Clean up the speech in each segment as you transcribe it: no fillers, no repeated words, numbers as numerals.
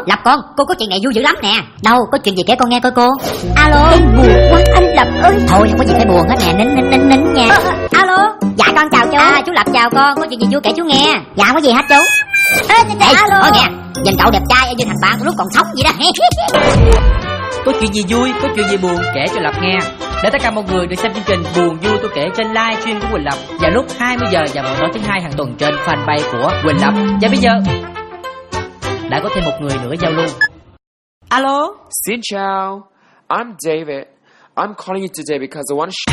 Lập con, cô có chuyện này vui dữ lắm nè. Đâu, có chuyện gì kể con nghe coi cô. Alo. Em buồn quá anh Lập ơi. Thôi không có gì phải buồn hết nè, nín nha. Alo. Dạ con chào chú. Chú Lập chào con, có chuyện gì vui kể chú nghe. Dạ có gì hả chú? Alo. Thôi nghe, nhìn cậu đẹp trai như thằng bạn lúc còn sống vậy đó. Có chuyện gì vui, có chuyện gì buồn kể cho Lập nghe. Để tất cả mọi người được xem chương trình Buồn Vui Tôi Kể trên livestream của Quỳnh Lập vào lúc 20 giờ và mỗi tối thứ hai hàng tuần trên fanpage của Quỳnh Lập. Và bây giờ đã có thêm một người nữa giao lưu. Alo. Xin chào, I'm David. I'm calling you today because I want to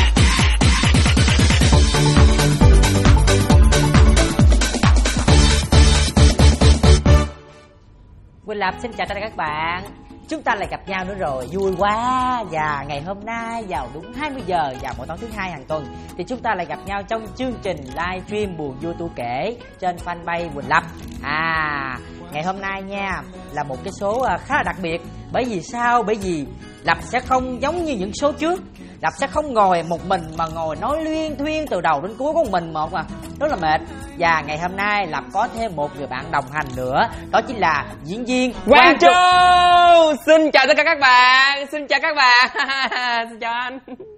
Quỳnh Lập xin chào tất cả các bạn. Chúng ta lại gặp nhau nữa rồi, vui quá. Và ngày hôm nay vào đúng 20 giờ và mỗi tối thứ hai hàng tuần thì chúng ta lại gặp nhau trong chương trình livestream Buồn Vui Tôi Kể trên fanpage Quỳnh Lập. Ngày hôm nay nha là một cái số khá là đặc biệt. Bởi vì sao? Bởi vì Lập sẽ không giống như những số trước. Lập sẽ không ngồi một mình mà ngồi nói luyên thuyên từ đầu đến cuối của mình một rất là mệt. Và ngày hôm nay Lập có thêm một người bạn đồng hành nữa, đó chính là diễn viên Quang Trung. Xin chào tất cả các bạn. Xin chào các bạn. Xin chào anh.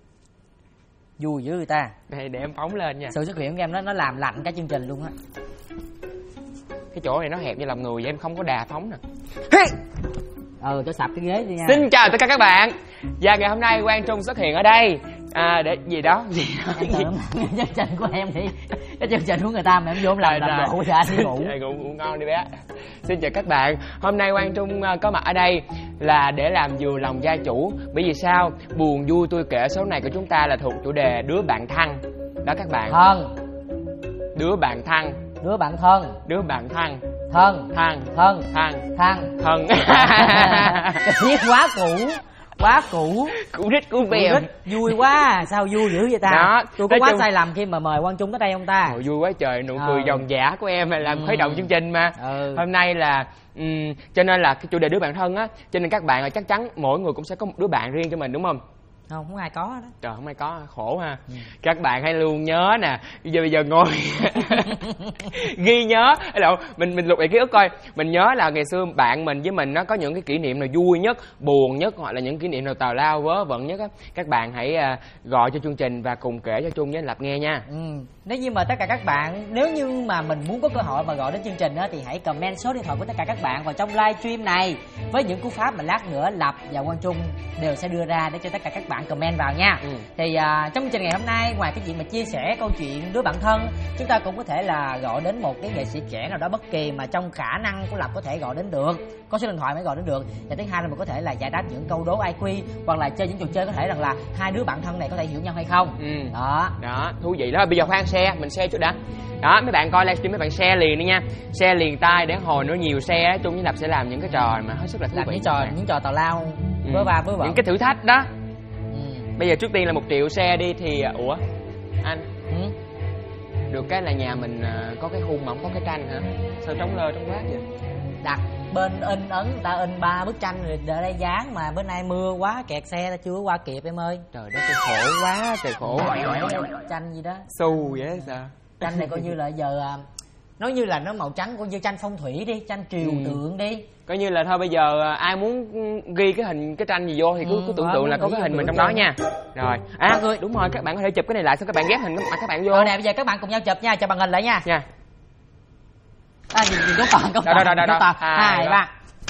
Vui với người ta. Đây để em phóng lên nha. Sự xuất hiện của em nó làm lạnh cả chương trình luôn á. Cái chỗ này nó hẹp như lòng người vậy, em không có đà phóng nè. Cho sập cái ghế đi nha. Xin chào tất cả các bạn. Và ngày hôm nay Quang Trung xuất hiện ở đây để gì đó chương trình của em thì cái chương trình của người ta mà em vô làm độ cho anh đi ngủ. Ngủ ngon đi bé. Xin chào các bạn. Hôm nay Quang Trung có mặt ở đây là để làm vừa lòng gia chủ. Bởi vì sao? Buồn Vui Tôi Kể số này của chúng ta là thuộc chủ đề đứa bạn thân đó các bạn. Thân. Đứa bạn thân. Đứa bạn thân. Đứa bạn thân. Thân. Thân. Thân. Thân. Thân. Thân. Cái viết quá cũ. Quá cũ. Cũ rít cũ bèo. Vui quá. Sao vui dữ vậy ta? Đó. Tôi có quá sai lầm khi mà mời Quang Trung tới đây không ta? Vui quá trời. Nụ cười giòn giả của em làm khuấy động chương trình mà. Hôm nay là cho nên là cái chủ đề đứa bạn thân á, cho nên các bạn chắc chắn mỗi người cũng sẽ có một đứa bạn riêng cho mình đúng không? Không ai có đó. Trời, không ai có, khổ ha. Các bạn hãy luôn nhớ nè, bây giờ ngồi ghi nhớ mình lục lại ký ức coi. Mình nhớ là ngày xưa bạn mình với mình nó có những cái kỷ niệm nào vui nhất, buồn nhất, hoặc là những kỷ niệm nào tào lao vớ vẩn nhất á. Các bạn hãy gọi cho chương trình và cùng kể cho Trung với Lập nghe nha. Nếu như mà tất cả các bạn, nếu như mà mình muốn có cơ hội mà gọi đến chương trình á, thì hãy comment số điện thoại của tất cả các bạn vào trong livestream này với những cú pháp mà lát nữa Lập và Quang Trung đều sẽ đưa ra để cho tất cả các bạn comment vào nha. Thì trong chương trình ngày hôm nay, ngoài cái chuyện mà chia sẻ câu chuyện đứa bạn thân, chúng ta cũng có thể là gọi đến một cái nghệ sĩ trẻ nào đó bất kỳ mà trong khả năng của Lập có thể gọi đến được, có số điện thoại mới gọi đến được. Và thứ hai là mình có thể là giải đáp những câu đố IQ hoặc là chơi những trò chơi có thể rằng là hai đứa bạn thân này có thể hiểu nhau hay không. Đó thú vị đó. Bây giờ khoan mình share chút đã. Đó, mấy bạn coi livestream mấy bạn share liền đi nha, share liền tay để hồi nữa nhiều share Trung với Lập sẽ làm những cái trò mà hết sức là thú vị, những trò tào lao vớ va vớ vẩn, những cái thử thách đó. Bây giờ trước tiên là 1 triệu share đi thì anh được cái là nhà mình có cái khung mà không có cái tranh hả? Sao trống lơ trống quát vậy? Đặt bên in ấn người ta in 3 bức tranh rồi để đây dán mà bữa nay mưa quá kẹt xe ta chưa qua kịp em ơi. Trời đất ơi, khổ quá trời khổ. Tranh gì đó xù vậy sao? Tranh này coi như là giờ nói như là nó màu trắng, coi như tranh phong thủy đi, tranh triều tượng đi, coi như là thôi. Bây giờ ai muốn ghi cái tranh gì vô thì cứ tưởng tượng là có cái hình mình trong đó nha. Rồi đúng rồi, các bạn có thể chụp cái này lại xong các bạn ghép hình mặt các bạn vô. Rồi nè, bây giờ các bạn cùng nhau chụp nha, chụp bằng hình lại nha. Nhìn có còn đó. 2, 3.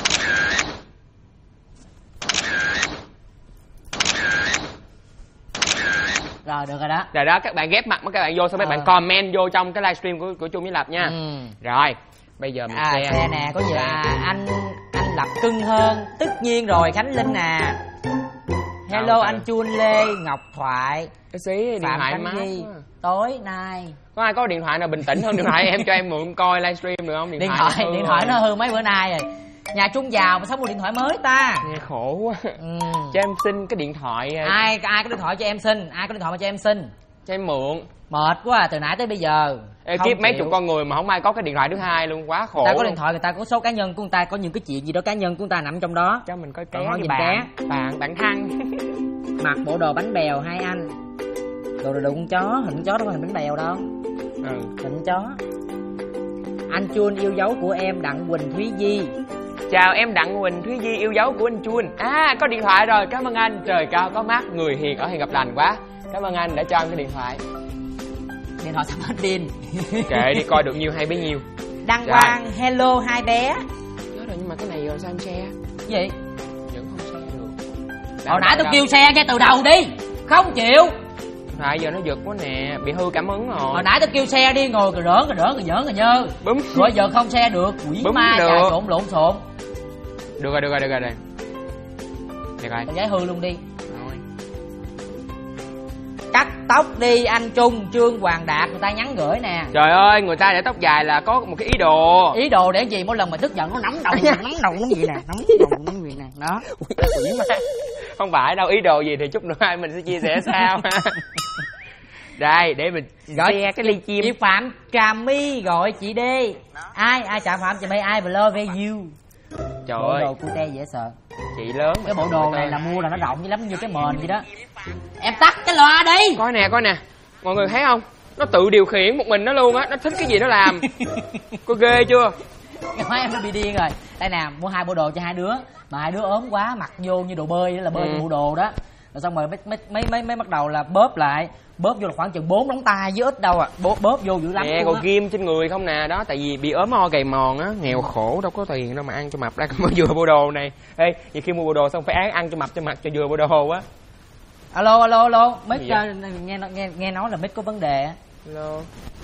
Rồi được rồi đó. Rồi đó, các bạn ghép mặt các bạn vô xong các bạn comment vô trong cái livestream của Trung với Lập nha. Rồi bây giờ mình xe nè, có gì anh Lập cưng hơn, tất nhiên rồi. Khánh Linh nè, hello anh Chun Lê, Ngọc Thoại, cái xí điện thoại má tối nay có ai có điện thoại nào bình tĩnh hơn điện thoại em cho em mượn coi livestream được không? Điện thoại nó hư mấy bữa nay rồi. Nhà Trung giàu mà sao mua điện thoại mới ta? Nghe khổ quá. Cho em xin cái điện thoại. Ai có điện thoại cho em xin? Ai có điện thoại mà cho em xin? Cho em mượn. Mệt quá từ nãy tới bây giờ. Kiếp mấy chục con người mà không ai có cái điện thoại thứ hai luôn, quá khổ. Ta có điện thoại, người ta có số cá nhân của người ta, có những cái chuyện gì đó cá nhân của người ta nằm trong đó. Cho mình coi ké nhìn bạn thân. Mặc bộ đồ bánh bèo hai anh. Đồ con chó, hình con chó đâu phải hình bánh bèo đâu. Hình chó. Anh Chun yêu dấu của em Đặng Quỳnh Thúy Di. Chào em Đặng Huỳnh Thúy Di yêu dấu của anh Chuân. Có điện thoại rồi, cảm ơn anh. Trời cao có mắt, người hiền ở hiền gặp lành quá. Cảm ơn anh đã cho em cái điện thoại. Điện thoại sắp hết pin. Kệ đi, coi được nhiêu hay bấy nhiêu. Đăng Quang, hello hai bé. Nhớ rồi, nhưng mà cái này rồi sao em share? Gì? Vẫn không share được. Hồi nãy tôi kêu xe ngay từ đầu đi. Không chịu. Tại giờ nó giật quá nè, bị hư cảm ứng rồi. Hồi nãy tôi kêu xe đi, ngồi cờ rỡn cờ nhơ. Bấm. Rồi giờ không xe được, quỷ Bấm ma được. trà trộn lộn xộn. Được rồi. Được rồi. Con gái hư luôn đi. Rồi. Cắt tóc đi anh Trung, Trương Hoàng Đạt người ta nhắn gửi nè. Trời ơi, người ta để tóc dài là có một cái ý đồ. Ý đồ để gì? Mỗi lần mà tức giận nó nắm đầu nó gì nè, nắm đầu nó gì nè, đó. Quỷ ma. Không phải đâu, ý đồ gì thì chút nữa hai mình sẽ chia sẻ sau. Đây, để mình Gọi share cái ly chim. Chị Phạm Trà My gọi chị đi. Ai Trà Phạm Trà My, I love you. Trời Bộ ơi, đồ cute dễ sợ. chị lớn. Cái bộ đồ này là mua là nó rộng như lắm, như cái mền vậy đó. Em tắt cái loa đi. Coi nè, mọi người thấy không? Nó tự điều khiển một mình nó luôn á, nó thích cái gì nó làm. Có ghê chưa? Nói em nó bị điên rồi. Đây nè, mua 2 bộ đồ cho 2 đứa. Mà 2 đứa ốm quá, mặc vô như đồ bơi, là bơi bộ đồ đó. Rồi xong rồi mấy bắt đầu là bóp lại. Bóp vô là khoảng chừng 4 ngón tay chứ ít đâu à. Bóp vô dữ lắm. Nè, còn ghim trên người không nè, đó tại vì bị ốm ho gầy mòn á, nghèo khổ đâu có tiền đâu mà ăn cho mập ra mới vừa bộ đồ này. Ê, nhiều khi mua bộ đồ xong phải ăn cho mập cho mặt cho vừa bộ đồ á. Alo, mic nghe nói là mic có vấn đề á. Alo.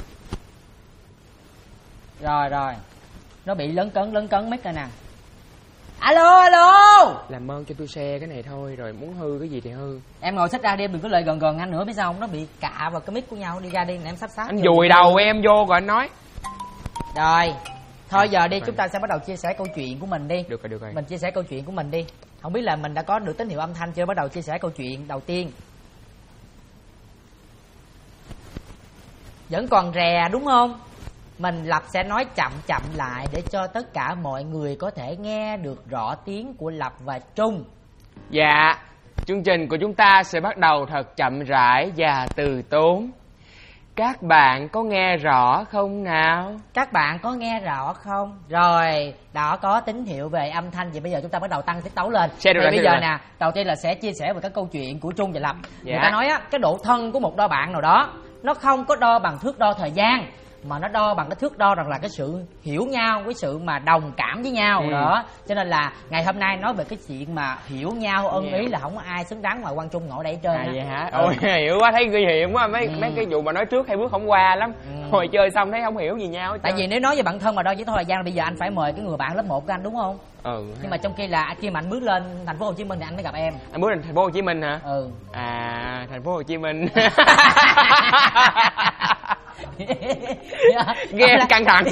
Rồi. Nó bị lấn cấn mic rồi nè. Alo. Làm ơn cho tôi share cái này thôi, rồi muốn hư cái gì thì hư. Em ngồi xích ra đi, đừng có lại gần anh nữa biết sao không? Nó bị cạ vào cái mic của nhau, đi ra đi, em sát. Anh dùi đầu em vô rồi anh nói. Rồi. Thôi giờ đi, chúng ta sẽ bắt đầu chia sẻ câu chuyện của mình đi. Được rồi. Mình chia sẻ câu chuyện của mình đi. Không biết là mình đã có được tín hiệu âm thanh chưa? Bắt đầu chia sẻ câu chuyện đầu tiên. Vẫn còn rè đúng không? Mình Lập sẽ nói chậm lại để cho tất cả mọi người có thể nghe được rõ tiếng của Lập và Trung. Dạ, chương trình của chúng ta sẽ bắt đầu thật chậm rãi và từ tốn. Các bạn có nghe rõ không nào? Các bạn có nghe rõ không? Rồi, đã có tín hiệu về âm thanh. Vậy bây giờ chúng ta bắt đầu tăng tiết tấu lên. Thì bây giờ nè, đầu tiên là sẽ chia sẻ về các câu chuyện của Trung và Lập. Người ta nói á, cái độ thân của một đôi bạn nào đó nó không có đo bằng thước đo thời gian, mà nó đo bằng cái thước đo rằng là cái sự hiểu nhau, cái sự mà đồng cảm với nhau đó. Cho nên là ngày hôm nay nói về cái chuyện mà hiểu nhau ân ý là không có ai xứng đáng mà Quang Trung ngồi đây hết trơn. Vậy hả? Ôi hiểu quá, thấy nguy hiểm quá. Mấy cái vụ mà nói trước hay bước không qua lắm. Hồi chơi xong thấy không hiểu gì nhau hết. Tại vì nếu nói về bản thân mà đo với thời gian là bây giờ anh phải mời cái người bạn lớp 1 của anh đúng không? Nhưng mà trong khi là khi mà anh bước lên thành phố Hồ Chí Minh thì anh mới gặp em. Anh bước lên thành phố Hồ Chí Minh hả? Thành phố Hồ Chí Minh. Nghe căng thẳng.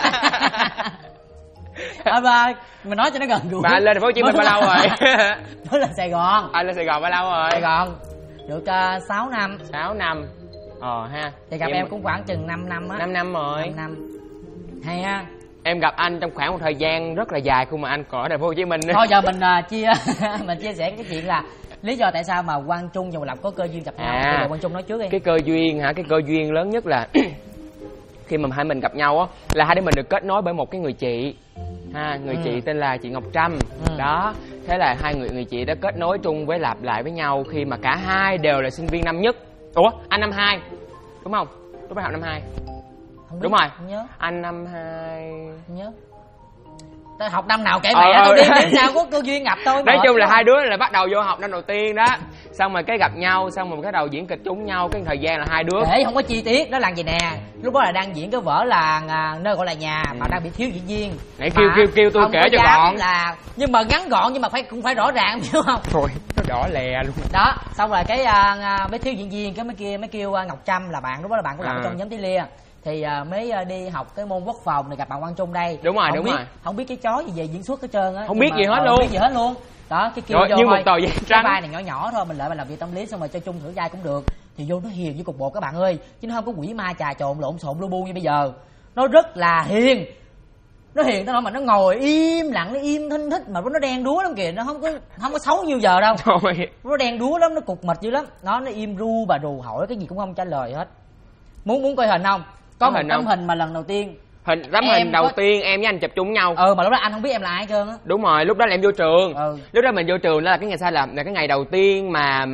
Mình nói cho nó gần gũi. Mà anh lên thành phố Hồ Chí Minh bao lâu rồi? Mới lên Sài Gòn. Anh lên Sài Gòn bao lâu rồi? Sài Gòn được 6 năm. 6 năm. Ha. Thì gặp em cũng khoảng chừng 5 năm á. 5 năm rồi. 5 năm. Hay ha. Em gặp anh trong khoảng một thời gian rất là dài khi mà anh còn ở thành phố Hồ Chí Minh. Thôi giờ mình chia sẻ cái chuyện là lý do tại sao mà Quang Trung và Lập có cơ duyên gặp nhau. Bây giờ Quang Trung nói trước đi. Cái cơ duyên hả? Cái cơ duyên lớn nhất là khi mà hai mình gặp nhau á, là hai đứa mình được kết nối bởi một cái người chị người chị tên là chị Ngọc Trâm. Đó, thế là hai người chị đã kết nối Trung với Lập lại với nhau khi mà cả hai đều là sinh viên năm nhất. Ủa, anh năm 2 đúng không? Lúc đó học năm 2. Đúng rồi. Không nhớ. Anh năm 2. Không nhớ. Tao học năm nào kể mẹ tao đi, đến sao có cơ duyên gặp tôi. Nói chung là hai đứa là bắt đầu vô học năm đầu tiên đó, xong rồi cái gặp nhau, xong rồi cái đầu diễn kịch chung nhau, cái thời gian là hai đứa kể không có chi tiết. Đó là gì nè, lúc đó là đang diễn cái vở là Nơi Gọi Là Nhà mà đang bị thiếu diễn viên. Nãy kêu tôi kể cho gọn là, nhưng mà ngắn gọn nhưng mà cũng phải rõ ràng hiểu không? Thôi nó đỏ lè luôn đó. Xong rồi cái mới thiếu diễn viên, cái mới kêu Ngọc Trâm là bạn, lúc đó là bạn của Lập trong nhóm Tí Lia, thì mới đi học cái môn quốc phòng này gặp bạn Quang Trung đây. Đúng rồi, không biết cái chó gì về diễn xuất hết trơn á, không biết gì hết luôn, không biết gì hết luôn. Đó, cái kêu vô như một tờ giấy trắng, cái vai này nhỏ nhỏ thôi, mình lại mình làm việc tâm lý xong rồi cho Trung thử vai cũng được. Thì vô nó hiền như cục bột các bạn ơi, chứ nó không có quỷ ma trà trộn lộn xộn lu bu như bây giờ. Nó rất là hiền, nó hiền tới nỗi mà nó ngồi im lặng, nó im thinh thích mà nó đen đúa lắm kìa, nó không có xấu như giờ đâu. Nó đen đúa lắm, nó cục mịch dữ lắm. Nó im ru bà rù, hỏi cái gì cũng không trả lời hết. Muốn coi hình không? Có một tấm hình mà lần đầu tiên Tấm Em hình đầu có- tiên em với anh chụp chung với nhau. Mà lúc đó anh không biết em là ai hết trơn á. Đúng rồi, lúc đó là em vô trường. Ừ. Lúc đó mình vô trường đó là cái ngày sao là cái ngày đầu tiên mà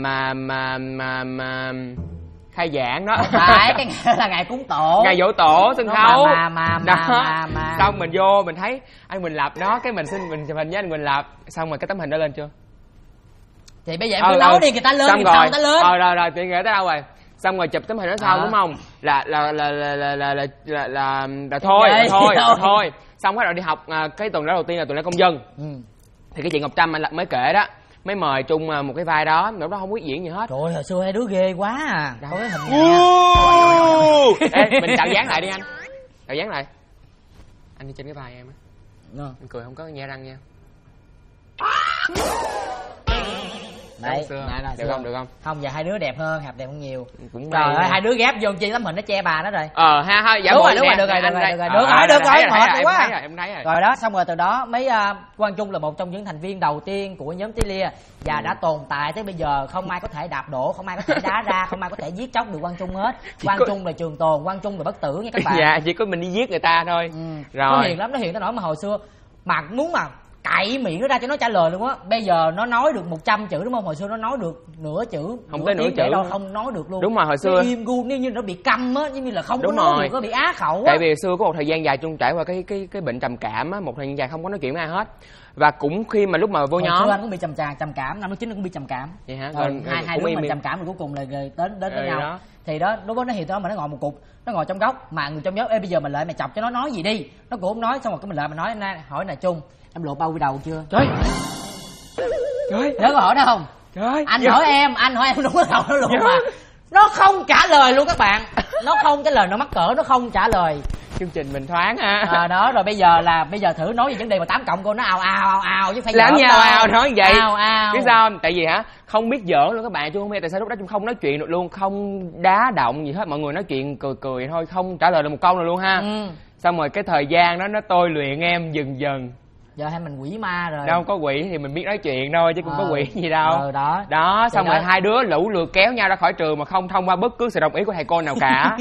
khai giảng đó. Phải, cái ngày là ngày cúng tổ. Ngày dỗ tổ sân Nó khấu. mà. Xong mình vô mình thấy anh Quỳnh Lập đó, cái mình xin mình chụp hình với anh Quỳnh Lập, xong rồi cái tấm hình đó lên chưa? Thì bây giờ em cứ nói đi, người ta lên xong thì rồi sao người ta lên. rồi chuyện nghĩa tới đâu rồi? Xong rồi chụp tấm hình đó sau đúng không? Là thôi. Xong bắt đầu đi học, cái tuần đó đầu tiên là tuần lễ công dân. Thì cái chị Ngọc Trâm anh mới kể đó, mới mời chung một cái vai đó, lúc đó không biết diễn gì hết. Trời ơi, hồi xưa hai đứa ghê quá à. Đâu cái hình Ê, mình tạo dáng lại đi anh. Tạo dáng lại. Anh đi trên cái vai em á. Anh cười không có nhe răng nha. Đấy, được không? Được không? Không, giờ hai đứa đẹp hơn, Hạp đẹp hơn nhiều. Cũng Trời ơi, hay. hai đứa ghép vô chi tấm hình nó che bà nó rồi. Ha dạ Đúng rồi, nè, được rồi, được anh rồi, đây. được rồi, mệt quá. Em thấy rồi. Rồi đó, xong rồi từ đó mấy Quang Trung là một trong những thành viên đầu tiên của nhóm Tí Lia và đã tồn tại tới bây giờ, không ai có thể đạp đổ, không ai có thể đá ra, không ai có thể giết chóc được Quang Trung hết. Quang Trung là trường tồn, Quang Trung là bất tử nha các bạn. Dạ, chỉ có mình đi giết người ta thôi. Rồi. Nó hiền lắm, nó hiền tới nỗi mà hồi xưa mà muốn mà cậy miệng nó ra cho nó trả lời luôn á. Bây giờ nó nói được 100 chữ đúng không? Hồi xưa nó nói được nửa chữ, không tới nửa tiếng chữ đâu, không nói được luôn. Đúng rồi, hồi xưa nó im gu, nếu như nó bị câm á, giống như là không đúng có nói rồi. được, nó bị á khẩu á. Tại vì hồi xưa có một thời gian dài Trung trải qua cái bệnh trầm cảm á, một thời gian dài không có nói chuyện với ai hết. Và cũng khi mà lúc mà vô nhóm, hồi xưa anh cũng bị trầm cảm, năm lớp 9 anh cũng bị trầm cảm. Vậy hả? Hai đứa mình trầm cảm rồi cuối cùng là đến với nhau. Đó. Thì đó, lúc đó nó hiện tới mà nó ngồi một cục, nó ngồi trong góc mà người trong nhóm, ê bây giờ mình lại mày chọc cho nó nói gì đi. Nó cũng không nói, xong rồi cái mình lại mình nói, hỏi là Trung, em lộ bao quy đầu chưa? Trời Nhớ có hỏi đó không? Trời Anh hỏi em đúng cái đầu nó luôn mà nó không trả lời luôn các bạn. Nó không trả lời, nó mắc cỡ, nó không trả lời. Chương trình mình thoáng ha. Đó rồi bây giờ thử nói về vấn đề mà 8 cộng cô nó ào chứ phải làm giỡn gì đâu. ào nói vậy. Ào. Biết sao không? Tại vì hả, không biết giỡn luôn các bạn. Chứ không biết tại sao lúc đó Chung không nói chuyện được luôn, không đá động gì hết, mọi người nói chuyện cười thôi, không trả lời được một câu nào luôn ha. Xong rồi cái thời gian đó nó tôi luyện em dần dần. Giờ hai mình quỷ ma rồi. Đâu có quỷ thì mình biết nói chuyện thôi chứ cũng có quỷ gì đâu. Đó xong rồi hai đứa lũ lượt kéo nhau ra khỏi trường mà không thông qua bất cứ sự đồng ý của thầy cô nào cả.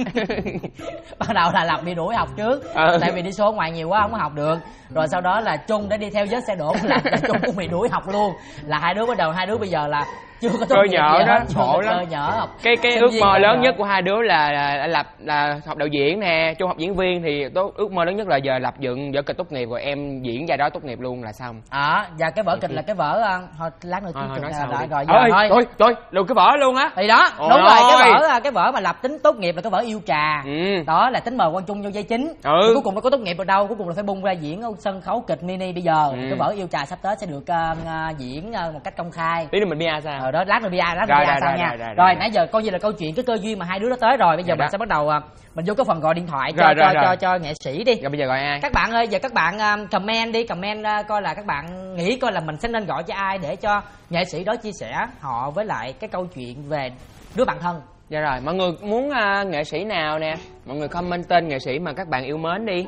Ban đầu là Lập bị đuổi học trước, tại vì đi số ngoài nhiều quá không có học được. Rồi sau đó là Trung đã đi theo vết xe đổ là Trung cũng bị đuổi học luôn. Là hai đứa bây giờ là chưa có tốt nghiệp nhở đó, khổ lắm. Cái ước mơ lớn nhất của hai đứa là Lập là học đạo diễn nè, Chung học diễn viên, thì ước mơ lớn nhất là giờ Lập dựng vở kịch tốt nghiệp rồi em diễn vai đó tốt nghiệp luôn là xong. Và cái vở kịch là cái vở thôi lát nữa nói rồi thôi luôn cái vở luôn á. Thì đó, đúng rồi, cái vở mà Lập tính tốt nghiệp là cái vở Yêu Trà. Đó là tính mời Quang Trung vô vai chính. Cuối cùng nó có tốt nghiệp được đâu, cuối cùng là phải bung ra diễn ở sân khấu kịch mini bây giờ. Cái vở Yêu Trà sắp tới sẽ được diễn một cách công khai. Tí nữa mình bia sao? Đó, lát nữa bia sao nha. Rồi nãy giờ coi như là câu chuyện cái cơ duyên mà hai đứa nó tới rồi. Bây giờ mình sẽ bắt đầu mình vô cái phần gọi điện thoại cho nghệ sĩ đi. Rồi bây giờ gọi ai? Các bạn ơi, giờ các bạn comment đi, coi là các bạn nghĩ coi là mình sẽ nên gọi cho ai để cho nghệ sĩ đó chia sẻ họ với lại cái câu chuyện về đứa bạn thân. Dạ rồi, mọi người muốn nghệ sĩ nào nè, mọi người comment tên nghệ sĩ mà các bạn yêu mến đi.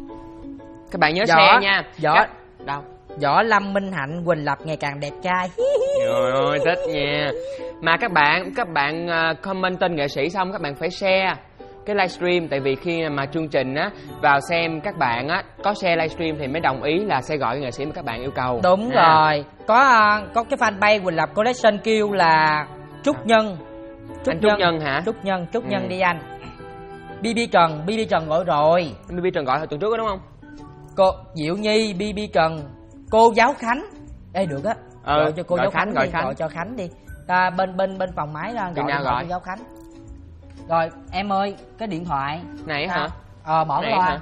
Các bạn nhớ share nha. Đâu? Võ Lâm, Minh Hạnh, Quỳnh Lập ngày càng đẹp trai. Trời ơi, thích nha. Mà các bạn comment tên nghệ sĩ xong các bạn phải share cái livestream, tại vì khi mà chương trình á vào xem các bạn á có share livestream thì mới đồng ý là sẽ gọi nghệ sĩ mà các bạn yêu cầu. Đúng rồi. Có cái fanpage Quỳnh Lập Collection kêu là Trúc Nhân. Trúc Nhân hả? Trúc Nhân đi anh. BB Trần gọi rồi. BB Trần gọi hồi tuần trước đó đúng không? Cô Diệu Nhi, BB Trần, cô giáo Khánh. Ê được á. Gọi cho cô giáo Khánh, gọi cho Khánh đi. Bên phòng máy ra gọi cô giáo Khánh. Rồi em ơi, cái điện thoại này hả? Mở cái loa.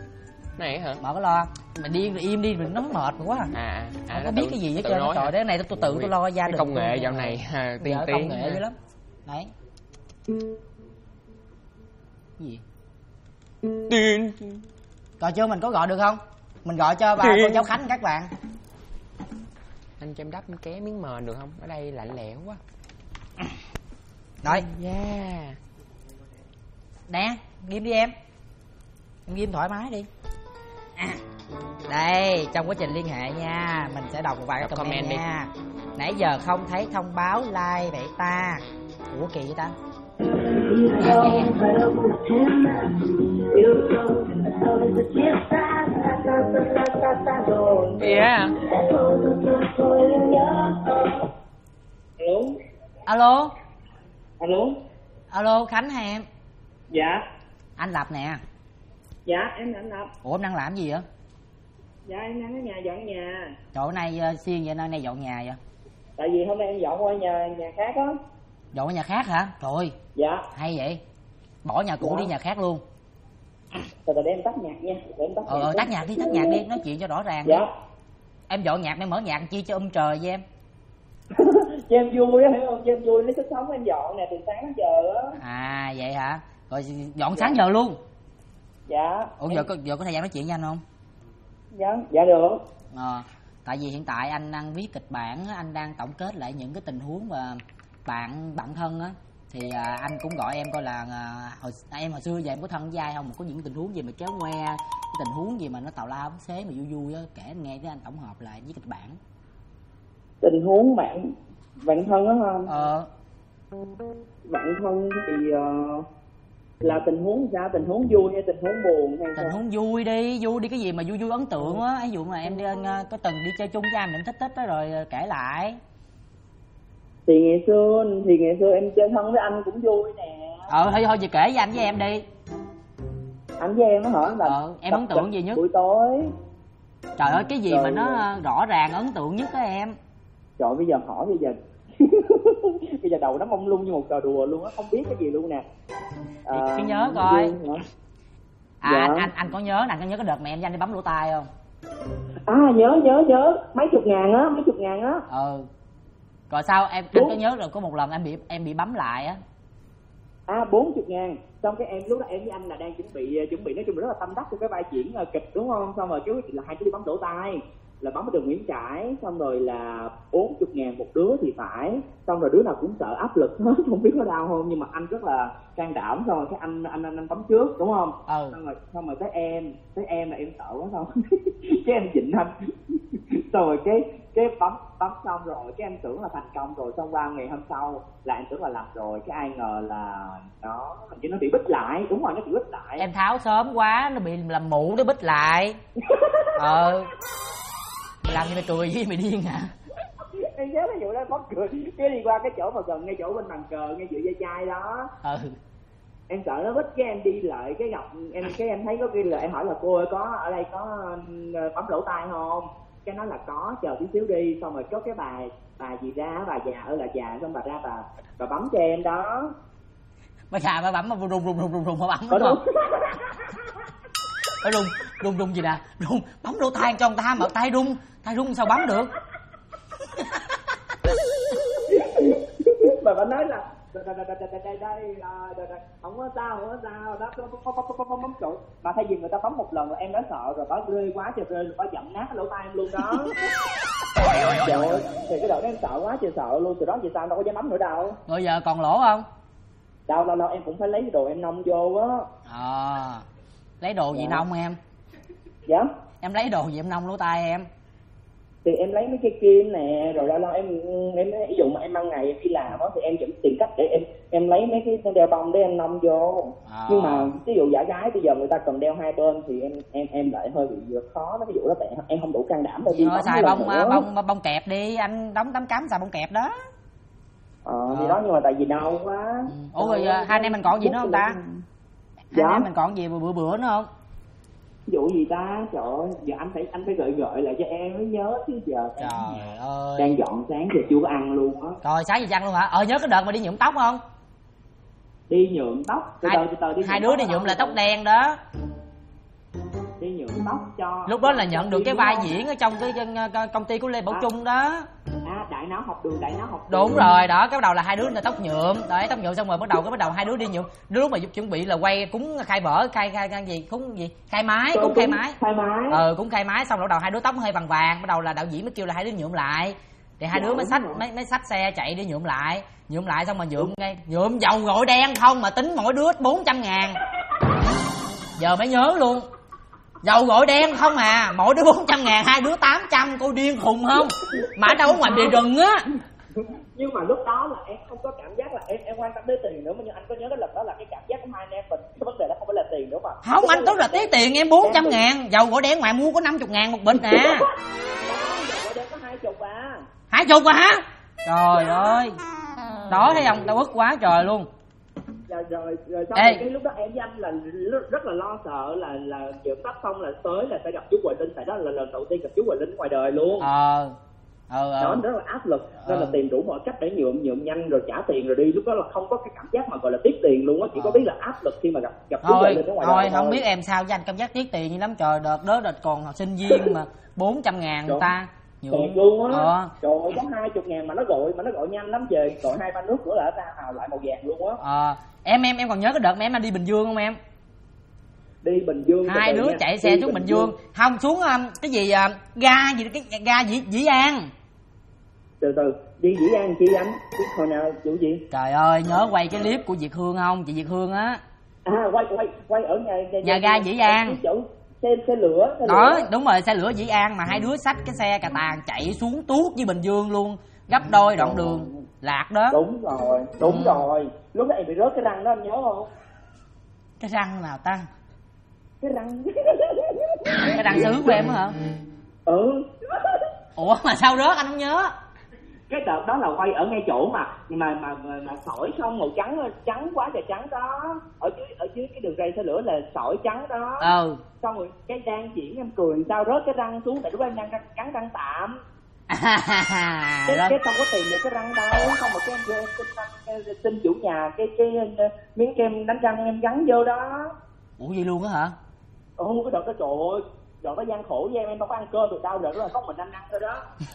Này hả? Mở cái loa. Mình đi im đi, mình nó mệt quá. Không có biết cái gì hết trơn. Trời, cái này tôi tự lo ra được. Công nghệ dạo này tiên tiến. Công nghệ dữ lắm. Đấy. Cái gì? Gọi chưa, mình có gọi được không? Mình gọi cho bà cô giáo Khánh các bạn. Anh cho em đắp ké miếng mền được không? Ở đây lạnh lẽo quá. Rồi. Yeah. Nè, ghim đi em ghim thoải mái đi. Đây, trong quá trình liên hệ nha, mình sẽ đọc một vài cái comment nha. Nãy giờ không thấy thông báo like vậy ta. Ủa kỳ vậy ta? Yeah. Alo. Alo. Alo, Khánh hả em? Dạ. Anh Lập nè. Dạ em anh Lập. Ủa em đang làm gì vậy? Dạ em đang ở nhà dọn nhà. Trời ơi, nay siêng vậy, nay dọn nhà vậy? Tại vì hôm nay em dọn qua nhà khác á. Dọn qua nhà khác hả? Trời ơi, Dạ. hay vậy. Bỏ nhà cũ đi nhà khác luôn. Từ từ để em tắt nhạc nha. Để em tắt nhạc. Tắt nhạc đi, nói chuyện cho rõ ràng dạ. đi. Em dọn nhạc, em mở nhạc chi cho trời với em. Cho em vui á, hiểu không? Cho em vui, lấy sức sống em dọn nè, từ sáng đến giờ á. À vậy hả? Rồi dọn sáng giờ luôn. Dạ. Ủa giờ có thời gian nói chuyện với anh không? Dạ được. Tại vì hiện tại anh đang viết kịch bản, anh đang tổng kết lại những cái tình huống mà bạn thân á, thì anh cũng gọi em coi là hồi xưa giờ em có thân với ai không, mà có những tình huống gì mà kéo ngoe, cái tình huống gì mà nó tào lao xế mà vui vui á, kể anh nghe để anh tổng hợp lại với kịch bản. Tình huống bạn thân á không? Bạn thân thì là tình huống sao? Tình huống vui hay tình huống buồn hay tình huống vui đi cái gì mà vui ấn tượng á, ví dụ mà em có từng đi chơi chung với anh em thích đó rồi kể lại. Thì ngày xưa em chơi thân với anh cũng vui nè. Thôi chị kể với anh với em đi. Anh với em nó hỏi là em ấn tượng gì nhất buổi tối. Trời ơi, cái gì rồi mà nó rõ ràng ấn tượng nhất á em? Trời, bây giờ hỏi bây giờ bây giờ đầu nó mông lung như một trò đùa luôn á, không biết cái gì luôn nè. Cứ nhớ coi. Dạ. Anh có nhớ cái đợt mà em với anh đi bấm lỗ tai không? Nhớ mấy chục ngàn á. Rồi sao anh có nhớ rồi có một lần em bị bấm lại á. 40.000. Xong cái em lúc đó em với anh là đang chuẩn bị nói chung là rất là tâm đắc cho cái vai diễn kịch đúng không? Xong rồi là hai đứa đi bấm lỗ tai, là bấm ở đường Nguyễn Trãi, xong rồi là 40.000 một đứa thì phải, xong rồi đứa nào cũng sợ áp lực hết, không biết có đau không, nhưng mà anh rất là can đảm, xong rồi cái anh bấm trước đúng không? Xong rồi tới em là em sợ quá, xong cái em chỉnh anh xong rồi cái bấm xong rồi cái em tưởng là thành công rồi, xong qua ngày hôm sau là em tưởng là làm rồi, cái ai ngờ là nó bị bít lại. Đúng rồi, nó bị bít lại. Em tháo sớm quá, nó bị làm mụ, nó bít lại. Mày làm như mày cười với mày điên hả? Em nhớ cái vụ đó mắc cười. Cái đi qua cái chỗ mà gần ngay chỗ bên bàn cờ, ngay giữa dây chai đó. Em sợ nó bít, cái em đi lại cái gặp em thấy có ghi là, em hỏi là cô ơi có ở đây có bấm lỗ tai không? Cái nói là có, chờ tí xíu đi. Xong rồi có cái bà gì ra, bà già ở là già, xong bà ra bà bấm cho em đó. Bà già bà bấm mà rung mà bấm đúng không? Phải rung gì nè, bấm lỗ tai cho người ta mà tay rung sao bấm được? Bà nói là đây không có sao đó, bấm trội. Mà thay vì người ta bấm một lần là em đã sợ rồi, bà rơi quá trời rơi, bà dậm nát cái lỗ tai em luôn đó. Trời ơi, thì cái đợt đó em sợ quá trời sợ luôn, từ đó về sau đâu có dám bấm nữa đâu. Rồi giờ còn lỗ không? Đâu em cũng phải lấy cái đồ em nông vô á. Lấy đồ gì nông em? Dạ. Em lấy đồ gì em nông lỗ tai em? Thì em lấy mấy cái kim nè, rồi lâu em ví dụ mà em ban ngày em đi làm á thì em vẫn tìm cách để em lấy mấy cái đeo bông để em nông vô. Nhưng mà ví dụ giả gái bây giờ người ta cần đeo hai bên thì em lại hơi bị khó với cái vụ đó, tại em không đủ can đảm để đi bấm. Xài bông kẹp đi, anh đóng tấm cám xài bông kẹp đó. Thì đó, nhưng mà tại vì đau quá. Ủa rồi hai anh em mình còn gì nữa không ta? Hai anh em mình còn gì bữa nữa không? Ví dụ gì ta? Trời ơi, giờ anh phải gợi lại cho em mới nhớ chứ giờ. Trời ơi, đang dọn sáng giờ chưa có ăn luôn á. Rồi sáng giờ chưa ăn luôn hả? Nhớ cái đợt mà đi nhuộm tóc không? Đi nhuộm tóc. Từ từ hai đứa đi nhuộm là tóc đen đó. Đi nhuộm tóc cho. Lúc đó là nhận được cái vai diễn ở trong cái công ty của Lê Bảo Trung đó. Đại não học đường. Đúng rồi đó, cái bắt đầu là hai đứa là tóc nhuộm. Đấy, tóc nhuộm xong rồi bắt đầu hai đứa đi nhuộm. Lúc mà chuẩn bị là quay cúng khai bở, khai gì, cúng gì? Khai mái, cúng khai mái. Cúng khai mái xong rồi bắt đầu hai đứa tóc hơi vàng, bắt đầu là đạo diễn mới kêu là hai đứa nhuộm lại. Thì hai đứa mới xách xe chạy đi nhuộm lại xong mà nhuộm dầu gội đen không mà tính mỗi đứa 400.000. Giờ mới nhớ luôn. Dầu gội đen không à, mỗi đứa 400.000, hai đứa 800, cô điên khùng không? Mà ở đâu ở ngoài bìa rừng á. Nhưng mà lúc đó là em không có cảm giác là em quan tâm đến tiền nữa, mà nhưng anh có nhớ cái lần đó là cái cảm giác của hai anh em mình, cái vấn đề đó không phải là tiền nữa mà. Không, anh tức là tí tiền em 400.000, dầu gội đen ngoài mua có 50.000 một bịch nè. Dầu đen có 20 à. 20 à hả? Trời ơi. Đó thấy không, tao ức quá trời luôn. Rồi sau cái lúc đó em với anh là rất là lo sợ là vừa sắp xong là tới là sẽ gặp chú Hoài Linh, tại đó là lần đầu tiên gặp chú Hoài Linh ngoài đời luôn. Đó rất là áp lực, nên là tìm đủ mọi cách để nhuộm nhanh rồi trả tiền rồi đi. Lúc đó là không có cái cảm giác mà gọi là tiếc tiền luôn á, chỉ có biết là áp lực khi mà gặp chú Hoài Linh ở ngoài đời. Thôi không biết em sao chứ anh cảm giác tiếc tiền như lắm. Trời, đợt còn học sinh viên mà 400.000 người ta nhuộm luôn á. Trời ơi, có 20.000 mà nó gọi nhanh lắm, về gọi 2-3 nước nữa là ra hào lại màu vàng luôn á. Em còn nhớ cái đợt mà em đi Bình Dương không em? Đi Bình Dương hai đứa chạy xe xuống Bình Dương. Không, xuống cái gì ga Dĩ An. Từ đi Dĩ An chi anh? Hồi nào chủ gì? Trời ơi, nhớ quay cái clip của Việt Hương không? Chị Việt Hương á. Quay ở nhà ga Dĩ An. Xe lửa. Đó, đúng rồi, xe lửa Dĩ An mà hai đứa xách cái xe cà tàng chạy xuống tuốt với Bình Dương luôn, gấp đôi đoạn đường lạc đó. Đúng rồi. Lúc đó em bị rớt cái răng đó, anh nhớ không? Cái răng nào ta? Cái răng cái răng sứ của em hả? Ủa mà sao rớt anh không nhớ? Cái đợt đó là quay ở ngay chỗ mà sỏi xong màu trắng quá trời trắng đó, ở dưới cái đường ray xe lửa là sỏi trắng đó. Xong rồi cái đang diễn em cười sao rớt cái răng xuống, tại lúc em đang cắn răng tạm. Cái không có tìm được cái răng đâu, xong rồi cái em xin chủ nhà cái miếng kem đánh răng em gắn vô đó. Ủa vậy luôn á hả? Cái đợt đó trời ơi, đợt đó gian khổ với em đâu có ăn cơm được đâu, đợt đó là có mình anh ăn thôi đó.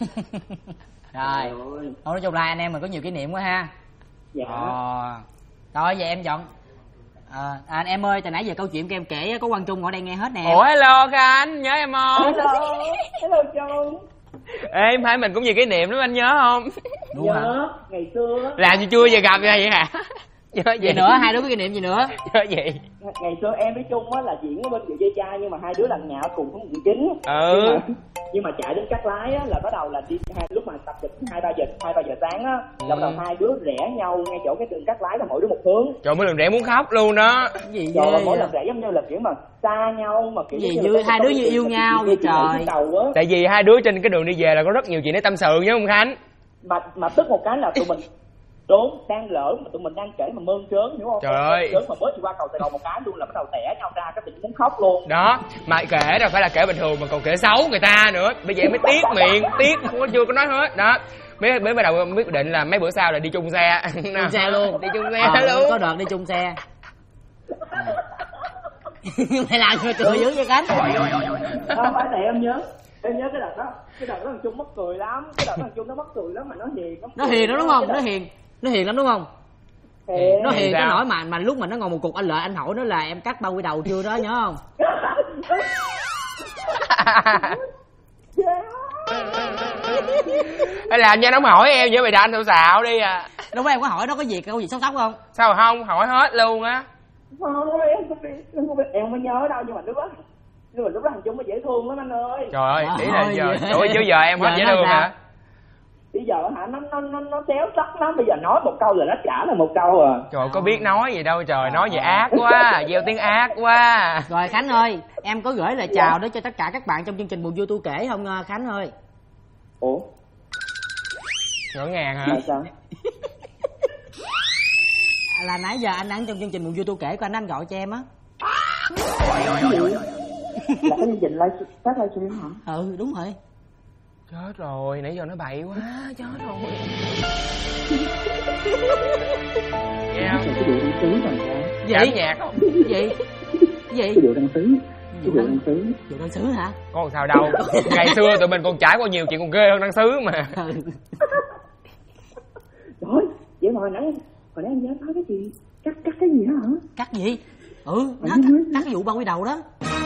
Rồi, nói chung là anh em mình có nhiều kỷ niệm quá ha. Dạ. Rồi vậy em chọn anh em ơi, từ nãy giờ câu chuyện của em kể có Quang Trung ngồi đây nghe hết nè. Ủa hello các anh, nhớ em không? Hello Trung. Ê, hai mình cũng nhiều kỷ niệm lắm, anh nhớ không? Đúng nhớ, ngày xưa làm gì chưa giờ gặp vậy hả? Nhớ gì nữa, hai đứa có kỷ niệm gì nữa? Nhớ gì? Ngày xưa em với Trung á là diễn ở bên Dịu Dây Trai, nhưng mà hai đứa lằng nhạo cùng không diễn chính. Nhưng mà chạy đến Cát Lái á là bắt đầu là đi lúc mà tập kịch 2-3 giờ sáng á là bắt đầu hai đứa rẽ nhau ngay chỗ cái đường Cát Lái là mỗi đứa một hướng. Trời, mỗi lần rẽ muốn khóc luôn đó. Cái gì trời ơi, mỗi lần rẽ giống như là kiểu mà xa nhau mà kiểu gì như hai đứa như yêu nhau vậy trời. Tại vì hai đứa trên cái đường đi về là có rất nhiều chuyện để tâm sự nhớ không Khánh? Mà tức một cái là tụi mình đang lỡ mà tụi mình đang kể mà mơn trớn, hiểu không? Trời ơi, trớn mà mới đi qua cầu Sài Gòn một cái luôn là bắt đầu tẻ nhau ra, cái tình muốn khóc luôn đó. Mà kể đâu phải là kể bình thường mà còn kể xấu người ta nữa, bây giờ mới tiếc miệng tiếc chưa có nói hết đó. Mới bắt đầu quyết định là mấy bữa sau là đi chung xe. Chung xe luôn, đi chung xe luôn. Có đợt đi chung xe. Mày làm người cười dữ vậy Khánh? Không phải, tại em nhớ cái đợt đó thằng Trung mắc cười lắm, thằng Trung nó mắc cười lắm mà nó hiền lắm. Nó hiền đó đúng không? Nó hiền lắm đúng không? Nó hiền cái nỗi mà lúc mà nó ngồi một cục anh Lợi anh hỏi nó là em cắt bao quy đầu chưa đó, nhớ không? Hay là anh nha, nó mà hỏi em vậy mày anh xạo đi à. Đâu phải em có hỏi nó có gì câu gì sốc không? Sao mà không hỏi hết luôn á. Em không biết, em không nhớ đâu, nhưng mà lúc đó thằng Trung nó dễ thương lắm anh ơi. Trời ơi, ý là giờ chứ giờ em hết dễ thương hả? Bây giờ hả, nó xéo sắc lắm, bây giờ nói một câu là nó trả là một câu à. Trời, có biết nói gì đâu trời, nói gì ác quá, gieo tiếng ác quá. Rồi Khánh ơi, em có gửi lời chào đến cho tất cả các bạn trong chương trình Buồn Vui Tôi Kể không Khánh ơi? Ủa? Ngỡ ngàng hả? Là sao? Là nãy giờ anh đang trong chương trình Buồn Vui Tôi Kể của anh gọi cho em á. Cái gì? Là cái chương trình phát livestream hả? Ừ đúng rồi. Chết rồi, nãy giờ nó bậy quá, chết rồi. Nghe không? Cái điệu đăng sứ rồi sao? Giảm nhạc không? Gì? Cái điệu đăng sứ. Điệu đăng sứ hả? Có còn sao đâu. Ngày xưa tụi mình còn trải qua nhiều chuyện còn ghê hơn đăng sứ mà. Rồi, vậy mà hồi nãy anh nhớ nói cái gì? Cắt cái gì hả? Cắt gì? Cắt cái vụ bao quy đầu đó.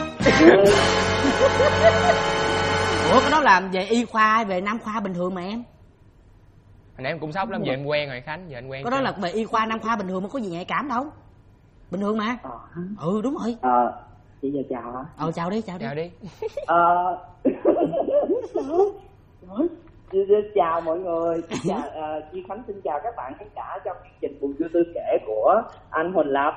Ủa cái đó làm về y khoa, về nam khoa bình thường mà em. Hồi nãy em cũng sốc lắm, giờ em quen rồi Khánh, giờ anh quen. Có đó là về y khoa nam khoa bình thường mà có gì nhạy cảm đâu. Bình thường mà. Đúng rồi. Vậy giờ chào hả? Chào đi. Rồi, Chào mọi người. Duy Khánh xin chào các bạn khán giả trong chương trình Buồn Vui Tư Kể của anh Huỳnh Lập.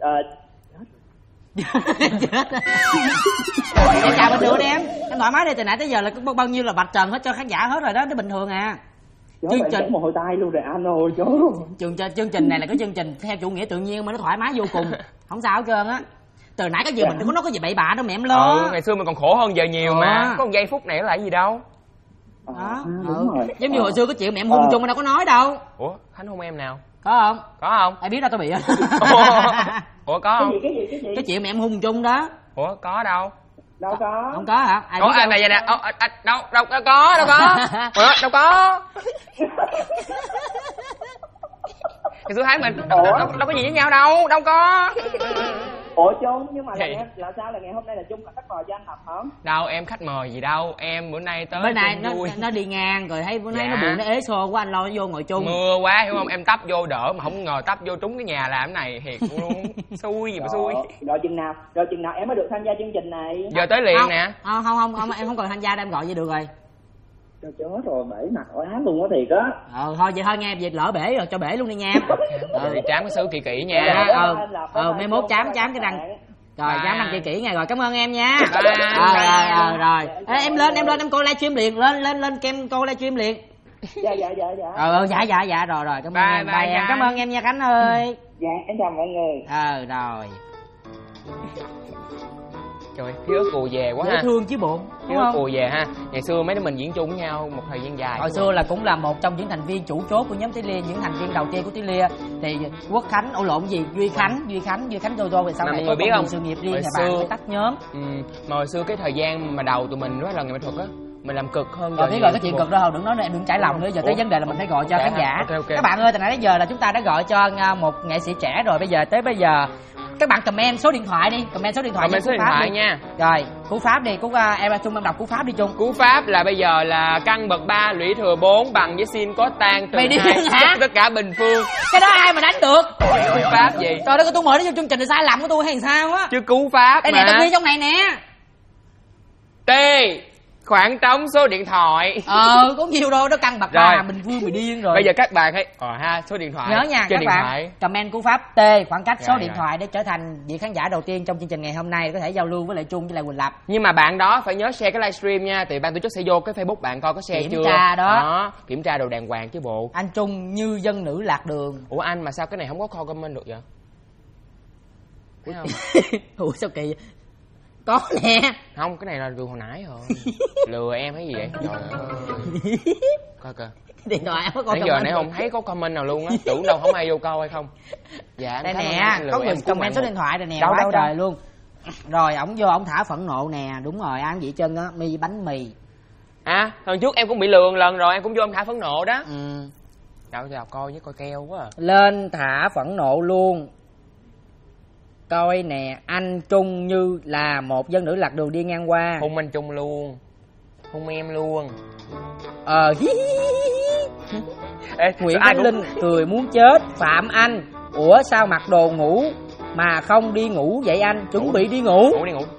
Em chào bình thường đi em thoải mái đi, từ nãy tới giờ là có bao nhiêu là vạch trần hết cho khán giả hết rồi đó, nó bình thường à. Chương trình một hồi tay luôn rồi anh ơi, chương trình này là cái chương trình theo chủ nghĩa tự nhiên mà nó thoải mái vô cùng, không sao hết trơn á. Từ nãy cái gì mình nó có gì bậy bạ đâu mà em lo. Ngày xưa mình còn khổ hơn giờ nhiều mà, có một giây phút này nó lại gì đâu. Đúng rồi. Giống như hồi xưa cái chuyện mẹ em hung chung mà đâu có nói đâu. Ủa Khánh hung em nào? Có không? Có không? Ai biết đâu tôi bị á. Ủa có không? Cái gì? Cái chuyện mẹ em hung chung đó. Ủa có đâu? Đâu có. Không có hả? Ai Có biết anh này vậy nè. Đâu có. Ủa, đâu có. Cái số tháng mình đâu có gì với nhau đâu có. Ủa Trung, nhưng mà là sao là ngày hôm nay là Trung là khách mời cho anh Lập hả? Đâu em khách mời gì đâu, em bữa nay tới bữa nay nó đi ngang rồi thấy bữa nay nó buồn nó ế xô quá, anh lo nó vô ngồi chung. Mưa quá hiểu không, em tấp vô đỡ mà không ngờ tấp vô trúng cái nhà làm cái này thiệt luôn. Xui gì mà xui. Rồi chừng nào em mới được tham gia chương trình này? Giờ tới liền nè. Không em không cần tham gia đâu, em gọi vậy được rồi. Trời chết rồi, bể mặt ỏi ám luôn á thiệt á. Thôi vậy thôi nghe, việc lỡ bể rồi cho bể luôn đi nha. Thì trám cái xứ kỳ nha. Mấy mốt chám cái răng. Rồi chám răng kỳ nghe rồi, cảm ơn em nha. Rồi. Em lên em coi livestream liền, lên kem coi livestream liền. Dạ. Dạ rồi cảm ơn em. Bye em. Cảm ơn em nha Khánh ơi. Dạ em chào mọi người. Rồi. Trời, ký ức ùa về quá ha. Dễ thương chứ bộ. Ký ức ùa về ha. Ngày xưa mấy đứa mình diễn chung với nhau một thời gian dài. Hồi xưa là cũng là một trong những thành viên chủ chốt của nhóm Tí Lia, những thành viên đầu tiên của Tí Lia. Thì Quốc Khánh, Duy Khánh Jojo về sau này có một sự nghiệp riêng là bạn mới tách nhóm. Mà hồi xưa cái thời gian mà đầu tụi mình rất là nghệ thuật á, mình làm cực hơn. Rồi biết rồi, cái chuyện cực đó đừng nói nữa, em đừng trải lòng nữa. Giờ tới vấn đề là mình phải gọi cho khán giả. Các bạn ơi, từ nãy đến giờ là chúng ta đã gọi cho một nghệ sĩ trẻ rồi. Bây giờ các bạn comment số điện thoại đi, comment số điện thoại nha. Rồi cú pháp đi, em đọc cú pháp đi Trung. Cú pháp là bây giờ là căn bậc 3 lũy thừa 4 bằng với sin có tan từ 2 tất cả bình phương. Cái đó ai mà đánh được? Cú pháp gì? Trời đất, tôi mời nó vô chương trình là sai lầm của tôi hay sao á? Chứ cú pháp đây mà. Đây nè, tôi ghi trong này nè. T khoảng trống số điện thoại. Có nhiều đâu, nó căn bậc 3 bình phương bị điên rồi. Bây giờ các bạn hãy số điện thoại. Nhớ nha các bạn thoại. Comment cú pháp T khoảng cách số điện thoại để trở thành vị khán giả đầu tiên trong chương trình ngày hôm nay, có thể giao lưu với lại Trung với lại Quỳnh Lập. Nhưng mà bạn đó phải nhớ share cái livestream nha, thì ban tổ chức sẽ vô cái Facebook bạn coi có share kiểm chưa. Tra đó. Kiểm tra đồ đàng hoàng chứ bộ. Anh Trung như dân nữ lạc đường. Ủa anh mà sao cái này không có coi comment được vậy? Thấy không? Ủa sao kỳ vậy? Có nè. Không, cái này là từ hồi nãy rồi. Lừa em hay gì vậy? Trời ơi. Coi kìa. Điện thoại em có coi. Nãy giờ nãy không thấy có comment nào luôn á. Tưởng đâu không ai vô coi hay không. Dạ đây nè, có người comment số điện thoại rồi nè, quá trời luôn. Rồi ổng vô ổng thả phẫn nộ nè, đúng rồi, ăn vậy chân á, bánh mì. À, lần trước em cũng bị lừa lần rồi, em cũng vô em thả phẫn nộ đó. Đâu coi với coi keo quá à. Lên thả phẫn nộ luôn. Coi nè, anh Trung như là một dân nữ lạc đường đi ngang qua. Hôn anh Trung luôn. Hôn em luôn. Ê, Nguyễn Ánh Linh cười muốn chết. Phạm Anh, ủa sao mặc đồ ngủ mà không đi ngủ vậy anh? Chuẩn bị đi ngủ. Đi ngủ.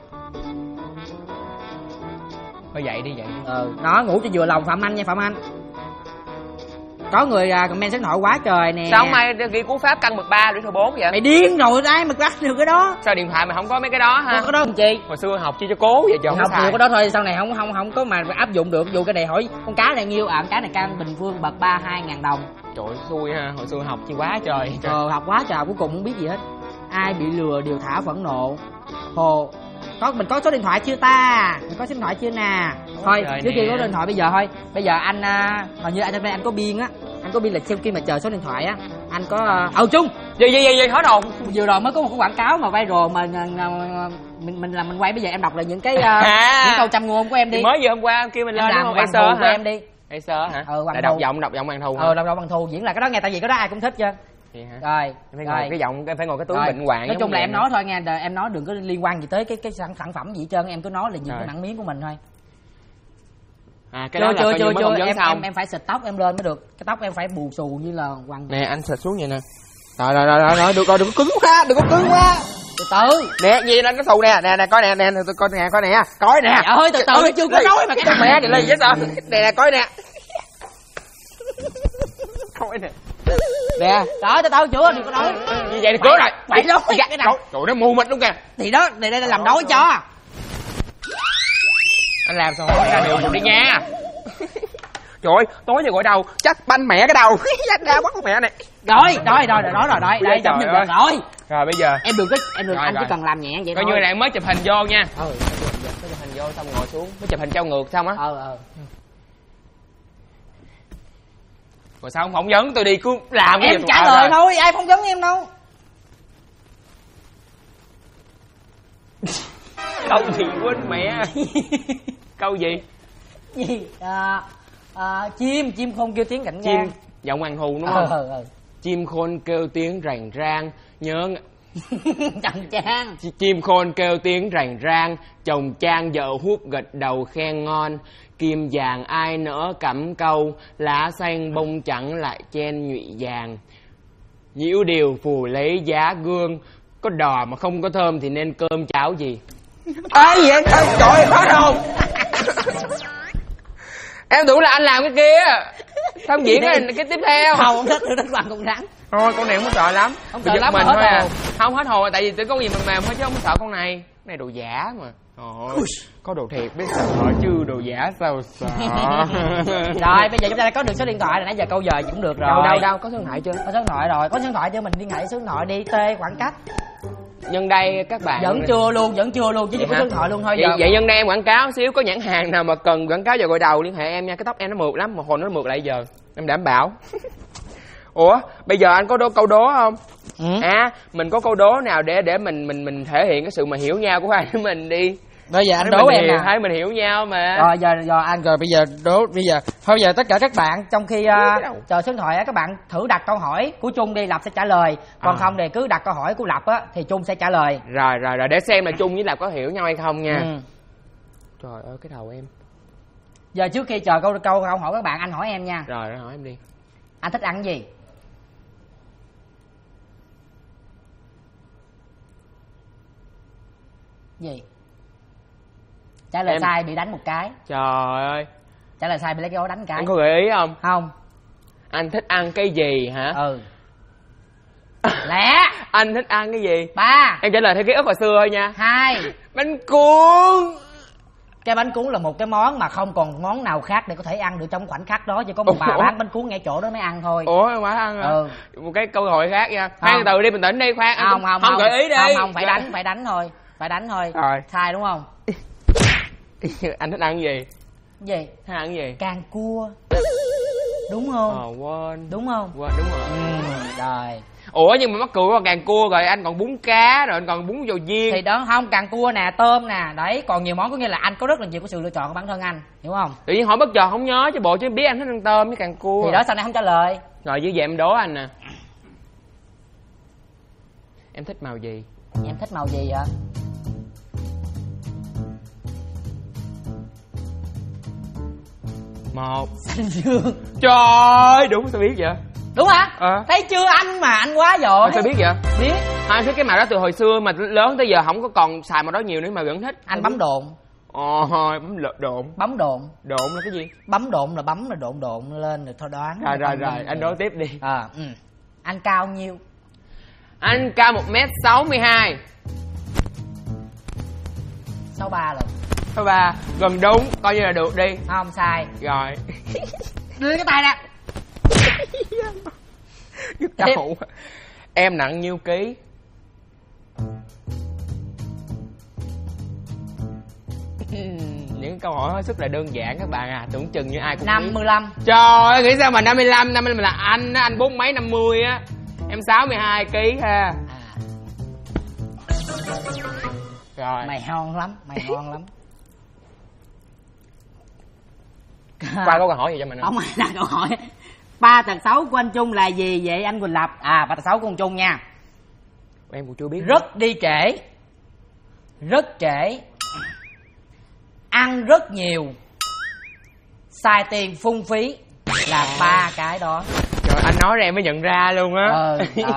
Thôi dậy đi. Nó ngủ cho vừa lòng Phạm Anh nha Phạm Anh. Có người comment số điện thoại quá trời nè. Sao mày ghi cú pháp căn bậc 3 lũy thừa 4 vậy? Mày điên rồi đấy, mày bắt được cái đó. Sao điện thoại mày không có mấy cái đó ha? Có cái đó làm chi? Hồi xưa học chi cho cố vậy trời. Học được cái đó thôi, sau này không có mà áp dụng được. Dù cái này hỏi con cá này nhiêu? Con cá này căn bình phương bậc 3 2.000 đồng. Trời ơi xui ha, hồi xưa học chi quá trời. Học quá trời cuối cùng không biết gì hết. Ai bị lừa đều thả phẫn nộ. Hồ mình có số điện thoại chưa ta? Mình có số điện thoại chưa nè? Thôi trước khi có điện thoại bây giờ thôi. Bây giờ anh hình như anh có biên á. Anh có biên là khi mà chờ số điện thoại á, anh có Trung gì hết hồn. Vừa rồi mới có một cái quảng cáo mà viral mà mình quay, bây giờ em đọc lại những cái những câu châm ngôn của em đi. Mới vừa hôm qua kêu mình lên làm hoàng thù của em đi. Acer hả? Đọc giọng hoàng thù. Đọc hoàng thù diễn là cái đó nghe, tại vì cái đó ai cũng thích chứ. Rồi cái giọng em phải ngồi cái túi bệnh hoạn. Nói chung là em nói thôi nghe, em nói đừng có liên quan gì tới cái sản phẩm gì hết trơn, em cứ nói là những cái nặng miếng của mình thôi. Cái đó là chưa em phải xịt tóc em lên mới được, cái tóc em phải bù xù như là hoàng. Nè anh xịt xuống vậy nè. Rồi được rồi, đừng có cứng quá, từ từ nè gì nó xù nè coi nè coi nè trời ơi từ từ chưa có nói mà cái mẹ này lên vậy sao nè coi nè Coi nè. Nè, đó tao chưa, đừng có nói. Như vậy thì cứu rồi. Mày nói cái nào? Trời, nó mù mịt luôn kìa. Thì đó, đây là làm đói cho. Anh làm sao không ra đường đi nha. Trời ơi, tối giờ gọi đầu chắc banh mẹ cái đầu. Dắt ra quắt mẹ này. Rồi, đây chụp được rồi. Rồi bây giờ Em đừng rồi, anh rồi. chỉ cần làm nhẹ vậy coi thôi. như là em mới chụp hình vô nha. Mới chụp hình vô xong ngồi xuống, mới chụp hình trao ngược xong á. Rồi sao ông phỏng vấn tôi đi cứ làm cái Em gì trả lời thôi, ai phỏng vấn em đâu. Câu gì quên mẹ. Câu gì? Gì? Chim khôn kêu tiếng cảnh Chim ngang. giọng hoàng hù đúng không? Chim khôn kêu tiếng rành rang, nhớ Chồng Trang. chim khôn kêu tiếng rành rang, chồng Trang vợ hút gật đầu khen ngon. Kim vàng ai nỡ cẩm câu, lá xanh bông chẳng lại chen nhụy vàng. Nhiễu điều phù lấy giá gương, có đò mà không có thơm thì nên cơm cháo gì? Ai vậy? Trời ơi, hết hồn. Em tưởng là anh làm cái kia. Không diễn cái tiếp theo. Không thích bằng con rắn. Thôi con này không có sợ lắm. Không sợ giật lắm mình mà thôi hết à. hồn. Không hết hồn, tại vì tôi có gì mềm thôi chứ không có sợ con này. Cái này đồ giả mà. Trời, có đồ thiệt biết sợ chứ đồ giả sao sợ. Rồi bây giờ chúng ta đã có được số điện thoại rồi, nãy giờ câu giờ cũng được rồi. Đâu có số điện thoại chưa? Có số điện thoại rồi, có số điện thoại chưa, mình liên hệ số điện thoại đi, tê khoảng cách. Nhân đây các bạn Vẫn chưa luôn chứ chỉ có số điện thoại luôn thôi. Vậy nhân đây em quảng cáo xíu, có nhãn hàng nào mà cần quảng cáo giờ gọi đầu liên hệ em nha. Cái tóc em nó mượt lắm, một hồi nó mượt lại giờ em đảm bảo. Ủa bây giờ anh có câu đố không? Mình có câu đố nào để mình thể hiện cái sự mà hiểu nhau của hai đứa mình đi. Bây giờ anh đố em nè. Hai mình hiểu nhau mà. Rồi giờ anh rồi bây giờ đố thôi giờ tất cả các bạn trong khi chờ số điện thoại các bạn thử đặt câu hỏi của Trung đi, Lập sẽ trả lời. Còn không thì cứ đặt câu hỏi của Lập á thì Trung sẽ trả lời. Rồi để xem là Trung với Lập có hiểu nhau hay không nha. Trời ơi cái đầu em. Giờ trước khi chờ câu hỏi các bạn, anh hỏi em nha. Rồi hỏi em đi. Anh thích ăn cái gì? Gì? Trả lời sai bị đánh một cái. Trời ơi. Trả lời sai bị lấy cái ổ đánh cái. Anh có gợi ý không? Không. Anh thích ăn cái gì hả? Lẹ. Anh thích ăn cái gì? 3. Em trả lời theo ký ức hồi xưa thôi nha. 2. Bánh cuốn. Cái bánh cuốn là một cái món mà không còn món nào khác để có thể ăn được trong khoảnh khắc đó, chỉ có một bà bán bánh cuốn ngay chỗ đó mới ăn thôi. Ủa em phải ăn hả? Một cái câu hỏi khác nha. Khoan từ đi, bình tĩnh đi, khoan. Không gợi ý đi. Không phải đánh thôi. Phải đánh thôi. Rồi. Sai đúng không? Anh thích ăn cái gì? Gì? Thích ăn cái gì? Càng cua. Đúng không? Quên. Đúng không? Quên, đúng rồi. Rồi. Ủa nhưng mà mắc cười qua càng cua rồi anh còn bún cá rồi anh còn bún dầu viên. Thì đó không, càng cua nè, tôm nè, đấy, còn nhiều món, có nghĩa là anh có rất là nhiều cái sự lựa chọn của bản thân anh, hiểu không? Tự nhiên hỏi bất chợt không nhớ chứ bộ chứ biết anh thích ăn tôm với càng cua. Thì đó sao này không trả lời. Rồi như vậy em đố anh nè. Em thích màu gì? Em thích màu gì hả? Một. Xanh dương. Trời ơi, đúng sao biết vậy? Đúng hả? Thấy chưa anh mà anh quá rồi. Sao biết vậy? Biết. Anh thích cái màu đó từ hồi xưa mà lớn tới giờ không có còn xài màu đó nhiều nữa mà vẫn thích. Anh bấm độn. Bấm độn. Bấm độn. Độn là cái gì? Bấm độn là bấm là độn lên rồi thôi đoán. Rồi anh nói tiếp đi. Anh cao nhiêu? Anh cao 1m62. 63 rồi. 63. Gần đúng, coi như là được đi. Không sai. Rồi. Đưa cái tay ra. Nhức đầu. Em nặng nhiêu ký? Những câu hỏi hết sức là đơn giản các bạn à, tưởng chừng như ai cũng 55. biết. Trời ơi, nghĩ sao mà 55 là anh 4 mấy 50 á. Em 62 kg ha. Rồi. Mày ngon lắm. Qua câu hỏi gì cho mình? Không ai đặt câu hỏi. 3 tật xấu của anh Trung là gì vậy anh Quỳnh Lập? 3 tật xấu của anh Trung nha. Em cũng chưa biết. Rất đi trễ. Rất trễ. Ăn rất nhiều. Xài tiền phung phí. Là 3 cái đó. Trời, anh nói ra em mới nhận ra luôn á.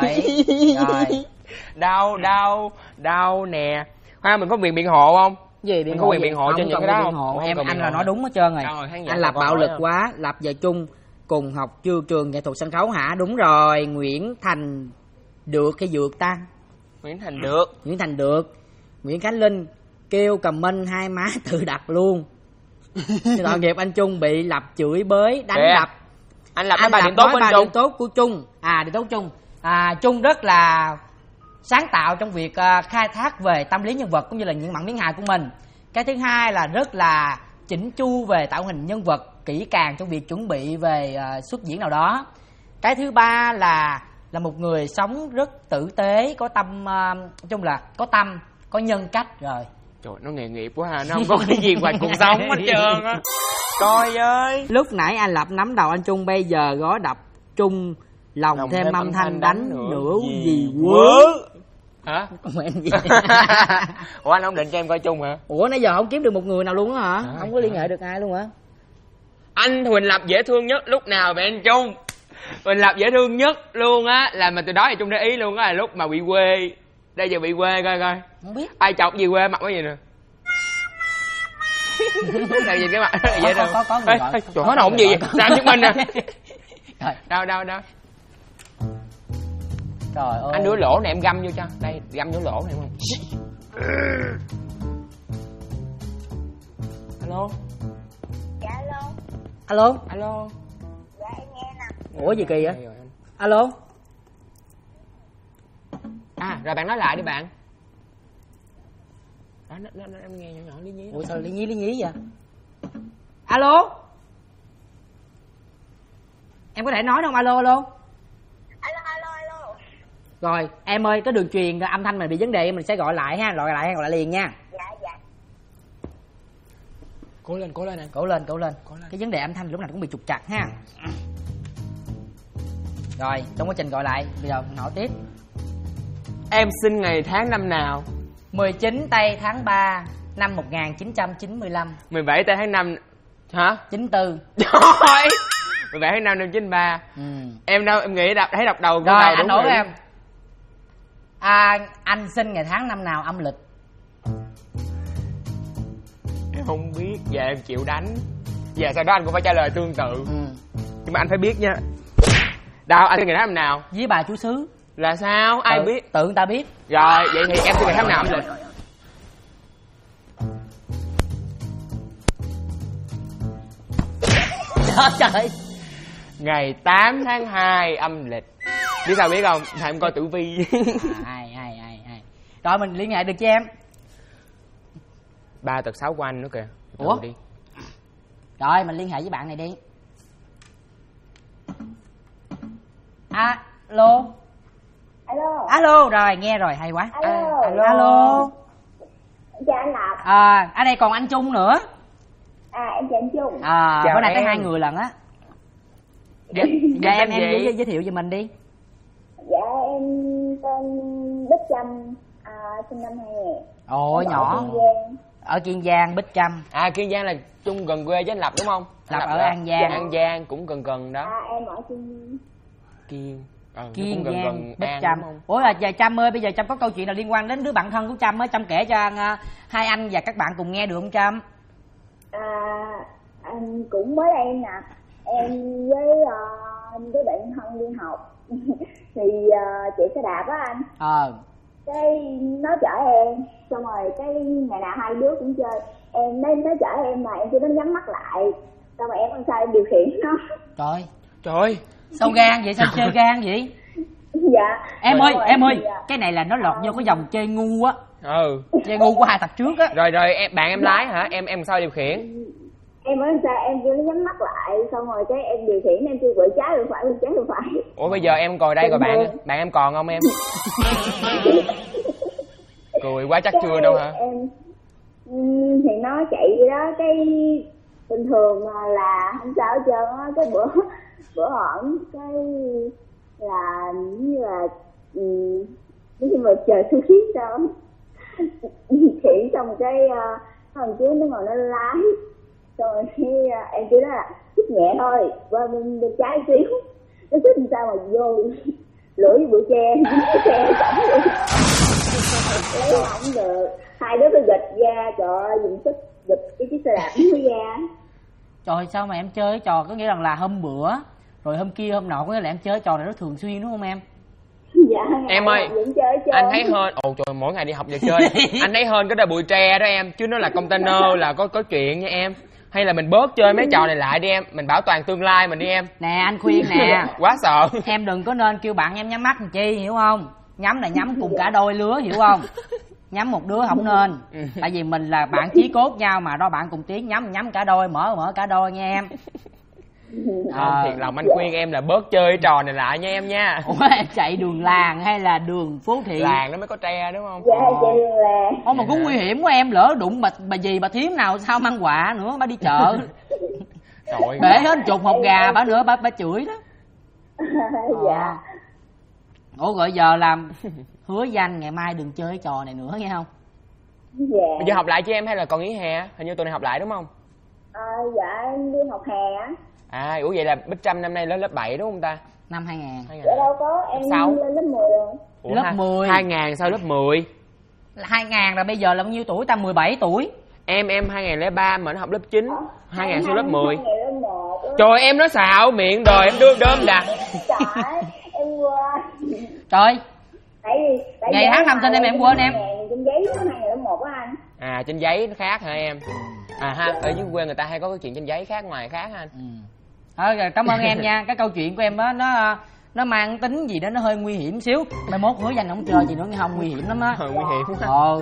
Rồi. Đau nè. Khoan, mình có quyền biện hộ không? Gì mình có quyền biện hộ cho những cái đó không? Em anh là nói đúng hết trơn rồi. Anh Lập bạo lực quá. Lập và Trung cùng học trường nghệ thuật sân khấu hả? Đúng rồi, Nguyễn Thành Được hay Dược ta? Nguyễn Thành Được. Nguyễn Thành Được. Nguyễn Khánh Linh kêu comment hai má tự đặt luôn. Tội nghiệp anh Trung bị Lập chửi bới đánh đập. Anh Lập nói bài điểm tốt của anh Trung. Điểm tốt của Trung. Điểm tốt của Trung. Trung rất là sáng tạo trong việc khai thác về tâm lý nhân vật cũng như là những mặn miếng hài của mình. Cái thứ hai là rất là chỉnh chu về tạo hình nhân vật, kỹ càng trong việc chuẩn bị về xuất diễn nào đó. Cái thứ ba là một người sống rất tử tế, có tâm, nói chung là có tâm, có nhân cách rồi. Trời, nó nghề nghiệp quá ha, nó không có cái gì ngoài cuộc sống hết trơn á. Coi ơi. Lúc nãy anh Lập nắm đầu anh Trung, bây giờ gõ đập Trung lòng thêm âm thanh đánh nữa gì quớ. Hả? Ủa anh không định cho em coi chung hả? Ủa nãy giờ không kiếm được một người nào luôn á hả? Không có liên hệ được ai luôn hả? Anh Huỳnh Lập dễ thương nhất lúc nào vậy anh Trung? Huỳnh Lập dễ thương nhất luôn á, là mà từ đó thì Trung để ý luôn á, là lúc mà bị quê. Đây giờ bị quê coi coi. Không biết. Ai chọc gì quê mặt cái gì nè. Đây nhìn cái mặt rất là dễ thương. Có người gọi. Trời nói hổng gì vậy? Sao chứng minh nè. Đâu. Trời ơi. Anh đưa lỗ này em găm vô cho. Đây, găm vô lỗ này không? Alo. Dạ Alo. Dạ em nghe nè. Ủa gì kỳ vậy? Alo. Rồi bạn nói lại đi bạn. Đó, em nghe nhỏ lý nhí. Ủa sao lý nhí vậy? Alo. Em có thể nói không? Alo. Alo. Rồi, em ơi, cái đường truyền âm thanh mình bị vấn đề mình sẽ gọi lại ha, gọi lại liền nha. Dạ. Cố lên em. Cố lên. Cái vấn đề âm thanh lúc nào cũng bị trục trặc ha. Rồi, trong quá trình gọi lại, bây giờ mình hỏi tiếp. Em sinh ngày tháng năm nào? 19 tây tháng 3 năm 1995. 17 tây tháng 5 hả? 94. Trời. 17 tháng 5 năm 93. Em đâu, em nghĩ thấy đọc đầu rồi đầu anh hỏi em. Anh sinh ngày tháng năm nào âm lịch? Em không biết, giờ em chịu đánh. Giờ sau đó anh cũng phải trả lời tương tự. Nhưng mà anh phải biết nha. Đâu, anh sinh ngày tháng năm nào? Với bà chú xứ. Là sao? Ai biết? Tự người ta biết. Rồi, vậy thì em sinh ngày tháng nào âm lịch? Trời. Ngày 8 tháng 2 âm lịch. Biết sao biết không? Thầy em coi tử vi. Hay. Rồi mình liên hệ được cho em. 3 tật 6 của anh nữa kìa. Ủa? Đi. Rồi mình liên hệ với bạn này đi. Alo. Rồi nghe rồi, hay quá. Alo. Chào anh Lập. Ở đây còn anh Trung nữa. Em chào anh Trung. Bữa nay tới 2 người lần á. Dạ em giới thiệu về mình đi. Dạ em tên Bích Trâm, sinh năm 2000. Ồ nhỏ. Ở Kiên Giang, Bích Trâm. Kiên Giang là Trung gần quê với anh Lập đúng không? Lập ở An Giang. An Giang cũng gần đó. Em ở Kiên Kiên gần Giang, Bích An, Trâm. Ủa là giờ Trâm ơi, bây giờ Trâm có câu chuyện nào liên quan đến đứa bạn thân của Trâm á, Trâm kể cho hai anh và các bạn cùng nghe được không Trâm? Anh cũng mới đây nè. Em với bạn thân đi học thì chị xe đạp á anh. Cái nó chở em, xong rồi cái ngày nào hai đứa cũng chơi. Nó chở em mà em chưa đến nhắm mắt lại, xong rồi em không sao em điều khiển nó. Trời sao gan vậy, sao chơi gan vậy? Dạ em ơi cái này là nó lọt vô cái dòng chơi ngu á. Chơi ngu của 2 tập trước á. Rồi bạn em lái hả? Em sao điều khiển? Em mới sao em chưa nhắm mắt lại, xong rồi cái em điều khiển em chưa quậy trái rồi phải, trái rồi phải. Ủa bây giờ em ngồi đây rồi bạn em còn không em? Cười quá chắc chưa đâu hả? Em thì nó chạy vậy đó, cái bình thường là không sao hết trơn á. Cái bữa hổm cái là như là nói chung là trời xui xiết sao khiển xong cái thằng chú nó ngồi nó lái, rồi em kêu đó là xích nhẹ thôi, qua bên trái xíu, nó xích làm sao mà vô lưỡi với bụi tre xe cổng luôn. Lấy không được, hai đứa phải gịch ra, trời ơi dùng sức gịch cái chiếc xe đạp mới ra. Trời sao mà em chơi cái trò, có nghĩa rằng là hôm bữa rồi hôm kia hôm nọ có nghĩa là em chơi trò này rất thường xuyên đúng không em? Dạ. Em ơi, vẫn chơi hết trơn. anh thấy hên. Ồ trời, mỗi ngày đi học giờ chơi. Anh thấy hên cái đó bụi tre đó em, chứ nó là container là có chuyện nha em. Hay là mình bớt chơi mấy trò này lại đi em, mình bảo toàn tương lai mình đi em. Nè anh khuyên nè, Quá sợ. em đừng có nên kêu bạn em nhắm mắt làm chi, hiểu không? Nhắm là nhắm cùng cả đôi lứa, hiểu không? Nhắm một đứa không nên, tại vì mình là bạn chí cốt nhau mà, đôi bạn cùng tiếng nhắm cả đôi, mở cả đôi nha em. Thiệt lòng anh khuyên em là bớt chơi cái trò này lại nha em nha. Ủa em chạy đường làng hay là đường phố thị? Làng nó mới có tre đúng không? Dạ chạy đường làng. Ôi mà cũng nguy hiểm quá em, lỡ đụng bà dì bà thím nào sao mang quà nữa, bà đi chợ Trời bể hết chục hột gà bà nữa, bà chửi đó. Dạ. Ủa rồi giờ làm hứa danh ngày mai đừng chơi cái trò này nữa nghe không? Dạ. Bây giờ học lại cho em hay là còn nghỉ hè? Hình như tuần này học lại đúng không? Dạ em đi học hè á. À, ủa vậy là Bích Trâm năm nay lên lớp 7 đúng không ta? Năm 2000. Dạ đâu có, em 6. lên lớp 10 rồi. Ủa, Lớp 10. 2000 sao lớp 10? 2000 là bây giờ là bao nhiêu tuổi ta? 17 tuổi. Em 2003 mà nó học lớp 9. 2000 sao lớp 10? 2000 lớp 1. Trời em nói xạo miệng đời em đưa đơm đặt. Trời, em quên. Trời, Tại ngày tháng năm sinh em quên em. Trên giấy nó 2000 lớp 1 á anh. À trên giấy nó khác hả em? À ha, ở dưới quê người ta hay có cái chuyện trên giấy khác ngoài khác ha anh. Rồi, cảm ơn em nha. Cái câu chuyện của em á nó mang tính gì đó nó hơi nguy hiểm xíu. Mai mốt hứa danh không chơi gì nữa nghe không, nguy hiểm lắm á. Nguy hiểm.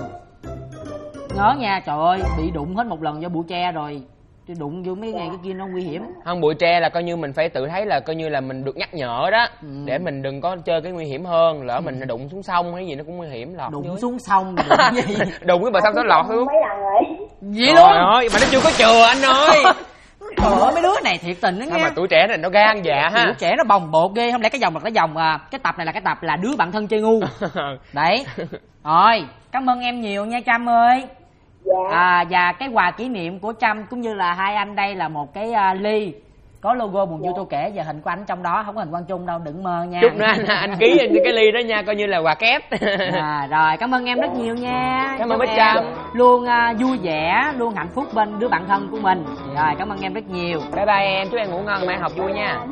Nhớ nha, trời ơi, bị đụng hết một lần do bụi tre rồi. Đụng vô mấy ngày cái kia nó nguy hiểm. Không, bụi tre là coi như mình phải tự thấy là coi như là mình được nhắc nhở đó, để mình đừng có chơi cái nguy hiểm hơn. Lỡ mình đụng xuống sông hay gì nó cũng nguy hiểm, lọt Đụng dưới. xuống sông đụng gì? Đụng cái bờ sông nó lọt xuống. Mấy lần rồi. Gì Trời luôn? ơi, mà nó chưa có chừa anh ơi. Trời ơi, mấy đứa này thiệt tình đó Sao nha. mà tuổi trẻ này nó gan dạ ha. Tuổi trẻ nó bồng bột ghê, không lẽ cái dòng là cái dòng cái tập này là cái tập là đứa bạn thân chơi ngu. Đấy. Rồi, cảm ơn em nhiều nha Trâm ơi. Dạ. Và cái quà kỷ niệm của Trâm cũng như là hai anh đây là một cái ly có logo buồn vui tôi kể, và hình của anh trong đó, không có hình Quang Trung đâu, đừng mơ nha. Chút nữa anh ký cái ly đó nha, coi như là quà kép. Rồi cảm ơn em rất nhiều nha. Cảm ơn Bích em Trâm. luôn vui vẻ, luôn hạnh phúc bên đứa bạn thân của mình. Rồi cảm ơn em rất nhiều. Bye bye em, chúc em ngủ ngon, mai học vui nha.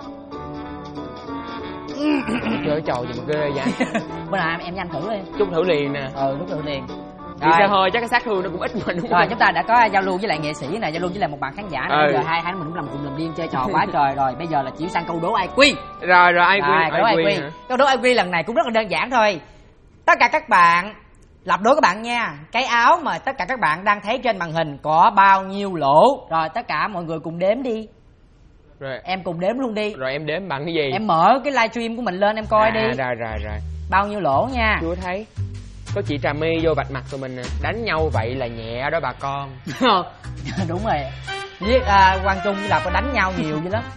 Chơi trò gì mà ghê vậy? Bữa nào em nhanh thử đi. Chút thử liền nè. Đúng thử liền. Đi xe hơi chắc cái sát thương nó cũng ít mà đúng không? Rồi chúng ta đã có giao lưu với lại nghệ sĩ này, giao lưu với lại một bạn khán giả này. Bây giờ hai mình cũng cùng làm điên chơi trò quá trời rồi. Bây giờ là chuyển sang câu đố IQ. Rồi câu đố IQ. Câu đố IQ lần này cũng rất là đơn giản thôi. Tất cả các bạn lặp đố các bạn nha. Cái áo mà tất cả các bạn đang thấy trên màn hình có bao nhiêu lỗ? Rồi tất cả mọi người cùng đếm đi. Rồi em cùng đếm luôn đi. Rồi em đếm bằng cái gì? Em mở cái livestream của mình lên em coi đi. Rồi. Bao nhiêu lỗ nha? Chưa thấy. Có chị Trà My vô vạch mặt tụi mình nè. Đánh nhau vậy là nhẹ đó bà con. Đúng rồi. Với Quang Trung với Lập có đánh nhau nhiều vậy lắm.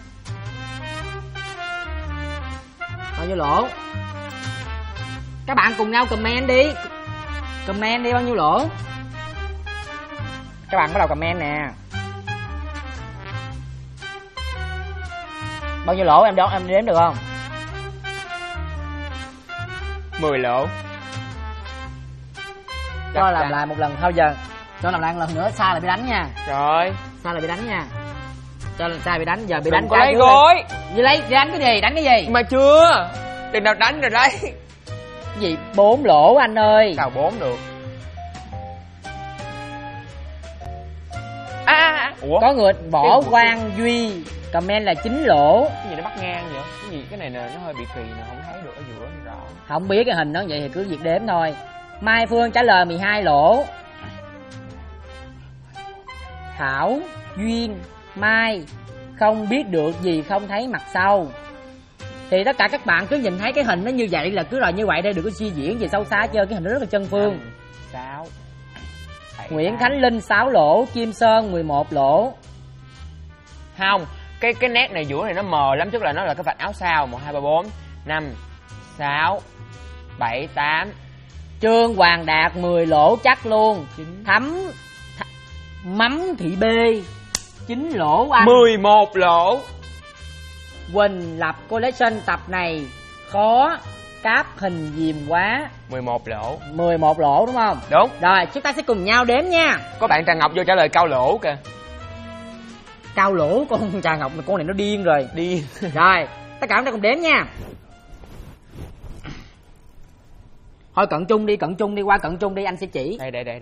Bao nhiêu lỗ? Các bạn cùng nhau comment đi. Comment đi bao nhiêu lỗ. Các bạn bắt đầu comment nè. Bao nhiêu lỗ em đếm được không? 10 lỗ. Cho làm lại một lần thôi giờ. Cho làm lại một lần nữa, sai là bị đánh nha. Rồi. Sai là bị đánh nha. Cho sai bị đánh, giờ bị Đừng đánh có lấy gối. Gì lấy đánh cái gì? Đánh cái gì? Mà chưa. Đừng nào đánh rồi đấy. Cái gì? 4 lỗ anh ơi. Sao 4 được? Ủa? Có người bỏ Quang Duy comment là 9 lỗ. Cái gì nó bắt ngang vậy? Cái gì cái này nè nó hơi bị kỳ nè, không thấy được ở giữa rõ. Không biết cái hình nó vậy thì cứ việc đếm thôi. Mai Phương trả lời 12 lỗ. Thảo, Duyên, Mai không biết được gì không thấy mặt sau. Thì tất cả các bạn cứ nhìn thấy cái hình nó như vậy là cứ rồi như vậy đây, đừng có suy diễn gì sâu xa chơi, cái hình nó rất là chân phương. 6 Nguyễn Khánh Linh 6 lỗ, Kim Sơn 11 lỗ. Không, cái nét này giữa này nó mờ lắm, tức là nó là cái vạch áo sao. 1 2 3 4 5 6 7 8. Trương Hoàng Đạt 10 lỗ chắc luôn. Mắm Thị B 9 lỗ anh. 11 lỗ. Quỳnh Lập collection tập này khó cáp hình diềm quá. 11 lỗ. 11 lỗ đúng không? Đúng. Rồi chúng ta sẽ cùng nhau đếm nha. Có bạn Trà Ngọc vô trả lời cao lỗ kìa. Cao lỗ con Trà Ngọc, con này nó điên rồi. Điên. Rồi, tất cả chúng ta cùng đếm nha. Thôi cận chung đi, qua cận chung đi, anh sẽ chỉ. Đây.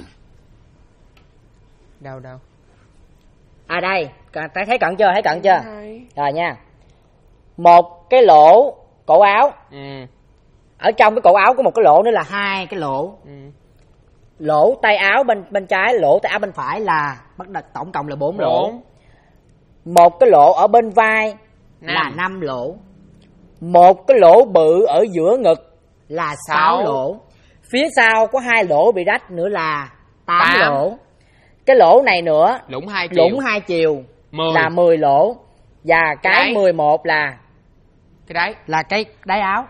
Đâu. À đây, thấy cận chưa? Rồi nha. Một cái lỗ cổ áo. Ở trong cái cổ áo có một cái lỗ nữa là 2 cái lỗ. Lỗ tay áo bên trái, lỗ tay áo bên phải là bắt đầu tổng cộng là 4 lỗ. Một cái lỗ ở bên vai là 5 lỗ. Một cái lỗ bự ở giữa ngực là 6 lỗ. Phía sau có 2 lỗ bị rách nữa là 8 lỗ. Cái lỗ này nữa lũng 2 chiều 10. là 10 lỗ. Và cái 11 là cái đấy là cái đáy áo.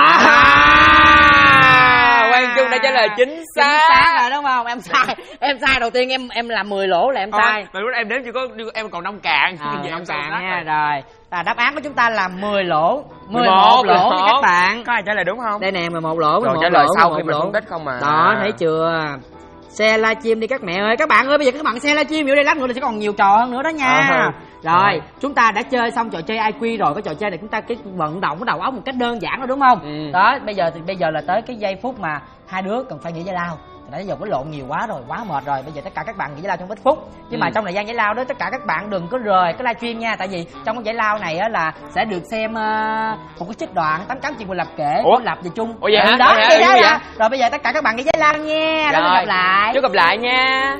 Quang Trung đã trả lời chính xác rồi đúng không? Em sai đầu tiên, em làm 10 lỗ là em sai. Mà lúc em đếm chỉ có em còn 5 cạn. 5 cạn nha. Rồi đáp án của chúng ta là 10 lỗ. 11 lỗ nha các bạn. Có ai trả lời đúng không? Đây nè, 11 lỗ. Rồi trả lời sau khi mình phân tích không mà. Đó, thấy chưa? Xe livestream đi các mẹ ơi. Các bạn ơi, bây giờ các bạn xe livestream vô đây lát nữa là sẽ còn nhiều trò hơn nữa đó nha. Rồi, chúng ta đã chơi xong trò chơi IQ rồi. Cái trò chơi này chúng ta cái vận động cái đầu óc một cách đơn giản rồi đúng không? Đó, bây giờ là tới cái giây phút mà hai đứa cần phải nghỉ giải lao. Nãy giờ có lộn nhiều quá rồi, quá mệt rồi. Bây giờ tất cả các bạn nghỉ giải lao trong ít phút. Nhưng mà trong thời gian giải lao đó, tất cả các bạn đừng có rời cái livestream nha. Tại vì trong cái giải lao này á là sẽ được xem một cái trích đoạn 88 chuyện của Lập kể của Lập và Trung. Ủa vậy hả? Đó. Rồi bây giờ tất cả các bạn nghỉ giải lao nha. Rồi, gặp lại. Chúc gặp lại nha.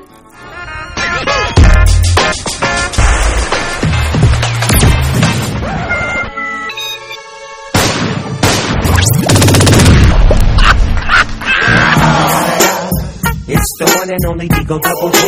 It's the one and only Digo Double G.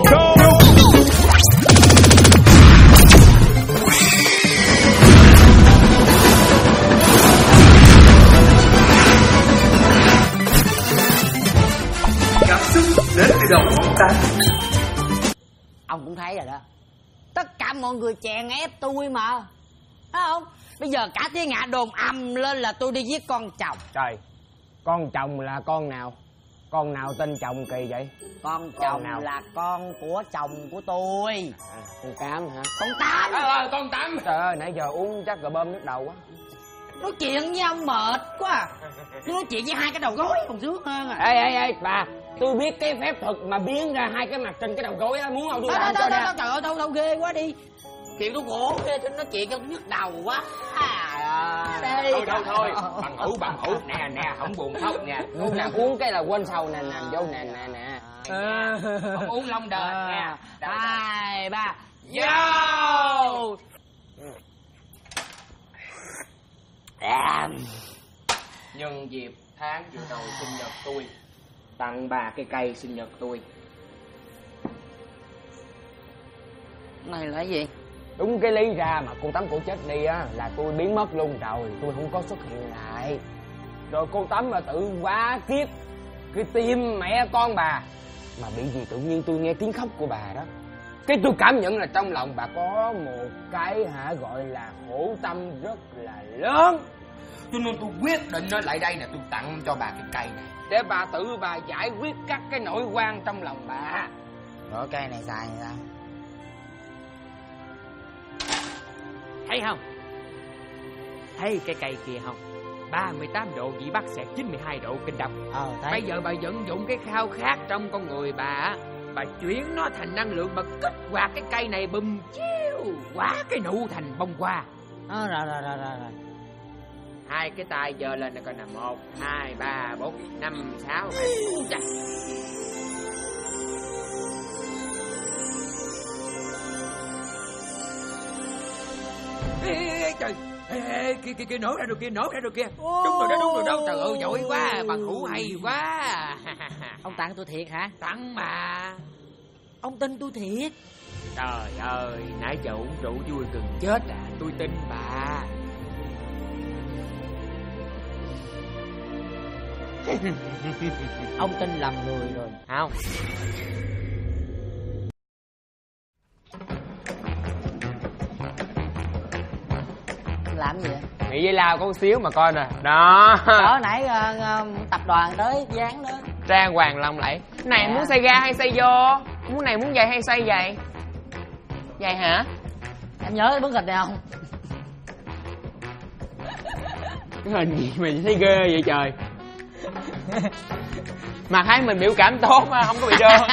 Cảm xúc đến từ đầu ngón tay. Ông cũng thấy rồi đó. Tất cả mọi người chèn ép tôi mà. Thấy không? Bây giờ cả thiên hạ đồn ầm lên là tôi đi giết con chồng. Trời, con chồng là con nào? Con nào tên chồng kỳ vậy? Con chồng là con của chồng của tôi. Con Tám hả? Con Tám. Con Tám. Trời ơi, nãy giờ uống chắc rồi bơm nước đầu quá. Nói chuyện với ông mệt quá à. Nói chuyện với 2 cái đầu gối còn sướng hơn à. Ê bà, tôi biết cái phép thuật mà biến ra 2 cái mặt trên cái đầu gối á, muốn không tôi làm cho nè. Trời ơi, đâu ghê quá đi. Chuyện tôi khổ ghê, tôi nói chuyện cho tôi nhức đầu quá. Thôi, bằng hữu. Nè, không buồn khóc nè. Nè, uống cái là quên sầu nè, vô nè. Không uống long đền nè. 2, 3, vô. Nhân dịp tháng vừa đầu sinh nhật tôi, tặng bà cái cây sinh nhật tôi. Này là gì? Đúng cái lý ra mà con Tám cổ chết đi á là tôi biến mất luôn rồi, tôi không có xuất hiện lại. Rồi con Tám mà tự quá kiếp cái tim mẹ con bà, mà bị gì tự nhiên tôi nghe tiếng khóc của bà đó. Cái tôi cảm nhận là trong lòng bà có một cái gọi là khổ tâm rất là lớn. Cho nên tôi quyết định nó lại đây nè, tôi tặng cho bà cái cây này để bà tự bà giải quyết các cái nỗi oan trong lòng bà. Rồi cây này xài sao? Thấy không? Thấy cái cây kia không? 38 độ vĩ bắc xẹt 92 độ kinh đông. Bây giờ bà vận dụng cái khao khát trong con người bà chuyển nó thành năng lượng, bà kích hoạt cái cây này bùm chiêu, quá cái nụ thành bông hoa. Rồi. 2 cái tay giơ lên coi nè, 1, 2, 3, 4, 5, 6, 7. Ê, trời, kia nổ ra được kìa. Đúng rồi đó. Trời ơi, giỏi quá, bà Khủ hay quá. Ông tặng tôi thiệt hả? Tặng mà. Ông tin tôi thiệt? Trời ơi, nãy giờ uống rượu vui gần chết à, tôi tin bà. Ông tin lầm người rồi. Không. Làm gì vậy? Nghỉ với lao có xíu mà coi nè. Đó. Ở nãy tập đoàn tới dán đó. Trang hoàng lộng lẫy. Này muốn xay ga hay xay vô? Muốn này muốn giày hay xay giày? Vậy hả? Em nhớ cái bức hình này không? Cái hình gì mà thấy ghê vậy trời. Mà thấy mình biểu cảm tốt mà không có bị đơ.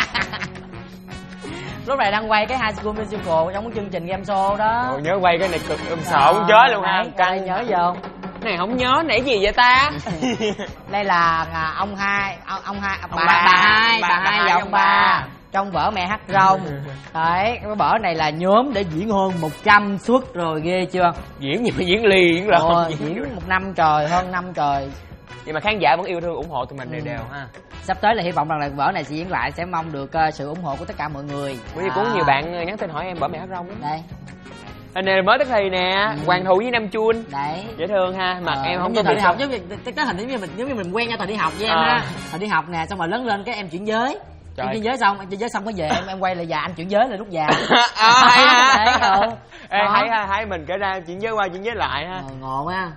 Lúc này đang quay cái High School Musical trong cái chương trình game show đó. Ồ, nhớ quay cái này cực sợ không chết luôn ha. Căng nhớ gì không? Này không nhớ nãy gì vậy ta? Đây là ông hai bà hai và ông ba trong vở Mẹ Hát Rong. Đấy, cái vở này là nhóm để diễn hơn 100 suất rồi, ghê chưa? Diễn gì mà diễn liền rồi. Diễn 1 năm trời, hơn năm trời. Nhưng mà khán giả vẫn yêu thương ủng hộ tụi mình đều đều ha. Sắp tới là hy vọng rằng là vở này sẽ diễn lại, sẽ mong được sự ủng hộ của tất cả mọi người. Bởi vì cũng nhiều bạn nhắn tin hỏi em vở Mẹ Hát Rong đó. Đây. Hình này mới tức thì nè, Hoàng Thụ với Nam Chun. Đấy. Dễ thương ha, mặt em không có thời bị đi học, giống như mình quen nhau thời đi học với em ha. Thời đi học nè, xong rồi lớn lên cái em chuyển giới. Em chuyển giới xong mới về em quay lại già anh chuyển giới là lúc già. Hay ha. Đấy. Ê, thấy mình kể ra chuyển giới qua chuyển giới lại ha. Ngộ ha.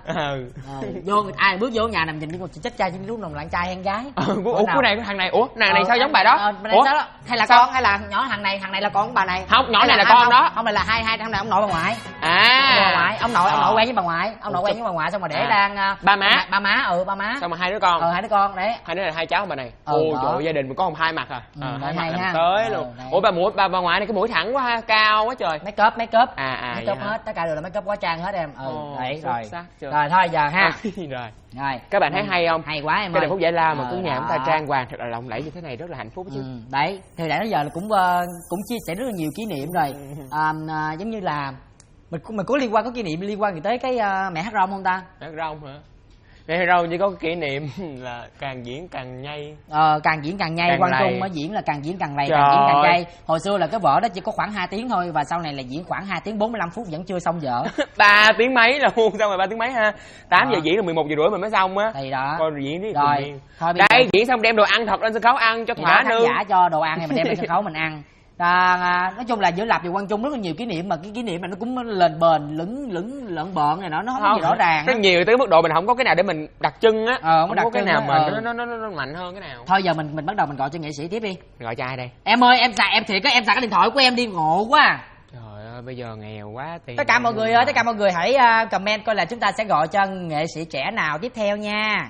Vô ai bước vô nhà nằm nhìn con chết trai chứ lúc nào là trai hay gái. Ủa cái này thằng này, nàng này sao giống bà đó? Ủa hay là con hay là nhỏ thằng này là con của bà này? Không, nhỏ này là con đó. Không, này là hai thằng này ông nội bà ngoại. Bà ngoại, ông nội quen với bà ngoại, ông nội quen với bà ngoại xong rồi để đang ba má. Ba má. Xong rồi hai đứa con. Hai đứa con đấy. Hai đứa là hai cháu bà này. Ôi trời ơi, gia đình mình có hai mặt à. Hai mặt làm tới luôn. Ủa bà ngoại này cái mũi thẳng quá ha, cao quá trời. Make up. Make up hết, tất cả đều là make up quá trang hết em. Đấy rồi. Rồi thôi giờ ha. Rồi. Các bạn thấy hay không? Hay quá em ơi. Cái đêm phút giải lao mà cứ nhà chúng ta trang hoàng thật là lộng lẫy như thế này rất là hạnh phúc chứ. Đấy, thì đã đến giờ là cũng chia sẻ rất là nhiều kỷ niệm rồi. Giống như là mình có kỷ niệm liên quan tới cái Mẹ Hát Rong không ta? Mẹ Hát Rong hả? Mẹ Hát Rong chỉ có kỷ niệm là càng diễn càng nhây. Càng diễn càng nhây. Quang Trung mới diễn là càng diễn càng lầy, càng diễn càng nhây. Hồi xưa là cái vở đó chỉ có khoảng 2 tiếng thôi, và sau này là diễn khoảng 2 tiếng 45 phút vẫn chưa xong vở. 3 tiếng mấy là xong rồi, 3 tiếng mấy ha. 8 giờ diễn là 11 giờ rưỡi mình mới xong á. Thì đó. Coi diễn đi. Rồi. Thôi đây diễn xong đem đồ ăn thật lên sân khấu ăn cho thỏa nương. Khán giả cho đồ ăn thì mình đem lên sân khấu mình ăn. Nói chung là giữa Lập và Quang Trung rất là nhiều kỷ niệm, mà cái kỷ niệm này nó cũng lên bền lẫn bợn này, nó không có gì rõ ràng. Nó nhiều tới mức độ mình không có cái nào để mình đặt chân á. Không có cái nào mà nó mạnh hơn cái nào. Thôi giờ mình bắt đầu mình gọi cho nghệ sĩ tiếp đi. Gọi cho ai đây? Em ơi, em xài cái điện thoại của em đi, ngộ quá. Trời ơi, bây giờ nghèo quá tiền. Tất cả mọi người hãy comment coi là chúng ta sẽ gọi cho nghệ sĩ trẻ nào tiếp theo nha.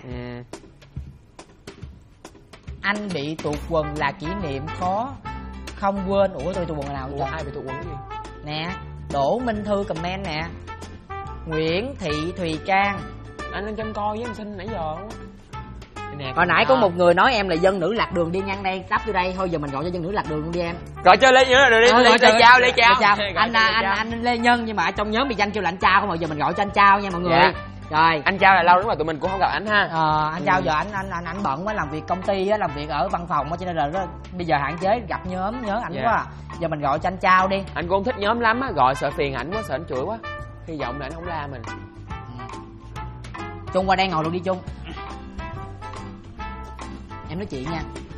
Anh bị tụt quần là kỷ niệm khó không quên. Ủa tôi tụt quần nào vậy? Ai bị tụt quần cái gì? Nè, Đỗ Minh Thư comment nè. Nguyễn Thị Thùy Trang. Anh lên chăm coi với em xin nãy giờ. Hồi nãy có một người nói em là dân nữ lạc đường đi nhăn đây, đắp vô đây. Thôi giờ mình gọi cho dân nữ lạc đường luôn đi em. Gọi cho Lê nữa rồi đi. Lê Chao. Anh Lê Nhân, nhưng mà trong nhóm bị danh kêu là anh Chao không, mà giờ mình gọi cho anh Chao nha mọi người. Rồi. Anh Chao là lâu lắm mà tụi mình cũng không gặp anh ha. Anh Chao giờ anh bận quá, làm việc công ty á, làm việc ở văn phòng á, cho nên là bây giờ hạn chế gặp nhóm, nhớ ảnh quá. Giờ mình gọi cho anh Chao đi. Anh cũng không thích nhóm lắm á, gọi sợ phiền ảnh quá, sợ ảnh chửi quá. Hy vọng là anh không la mình. Trung qua đây ngồi luôn đi Trung. Em nói chuyện nha.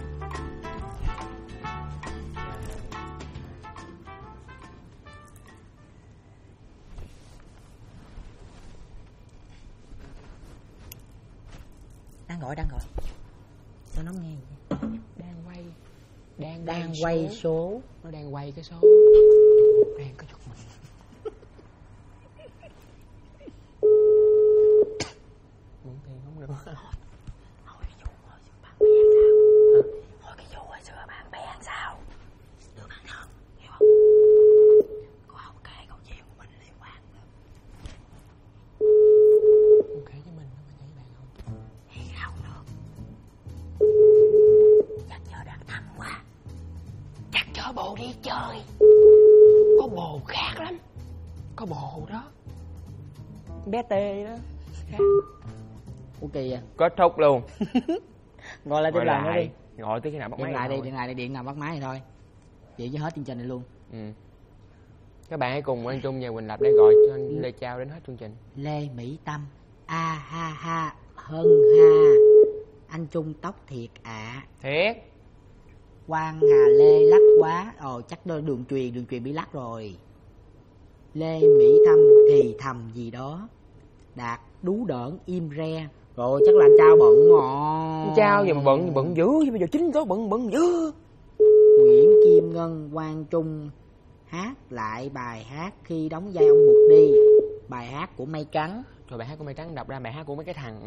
Đang gọi sao nó nghe vậy? Đang quay số. Nó đang quay cái số. Đang có chút mình. Muốn tiền không được. Hỏi cái vụ hồi xưa bạn bè ăn sao? Hỏi cái vụ hồi xưa bạn bè ăn sao? Được ăn không? Hiểu không? Cô không kể câu chuyện của mình liên quan nữa. Không kể với mình nó mà với bạn không? Hay không được. Chắc giờ đang thăm quá. Chắc chở bồ đi chơi. Có bồ khác lắm. Có bồ đó. Bé Tê đó. Khác. Ủa kỳ à? Kết thúc luôn. Gọi lại tiếng lần nữa đi. Gọi tới khi nào bắt máy lại đi, điện nào bắt máy thì thôi. Vậy chứ hết chương trình này luôn. Các bạn hãy cùng Quang Trung và Quỳnh Lập để gọi cho anh Lê Chao đến hết chương trình. Lê Mỹ Tâm. Ha Hân ha. Anh Trung tóc thiệt ạ. Thiệt. Quang Hà Lê lắc quá. Chắc đường truyền bị lắc rồi. Lê Mỹ Tâm thì thầm gì đó. Đạt đú đỡn im re. Rồi chắc là anh Chao bận ngon. Anh Chao giờ mà bận dữ chứ, bây giờ chính có bận dữ. Nguyễn Kim Ngân, Quang Trung hát lại bài hát khi đóng vai ông Bụt đi. Bài hát của Mây Trắng. Rồi bài hát của Mây Trắng đọc ra bài hát của mấy cái thằng.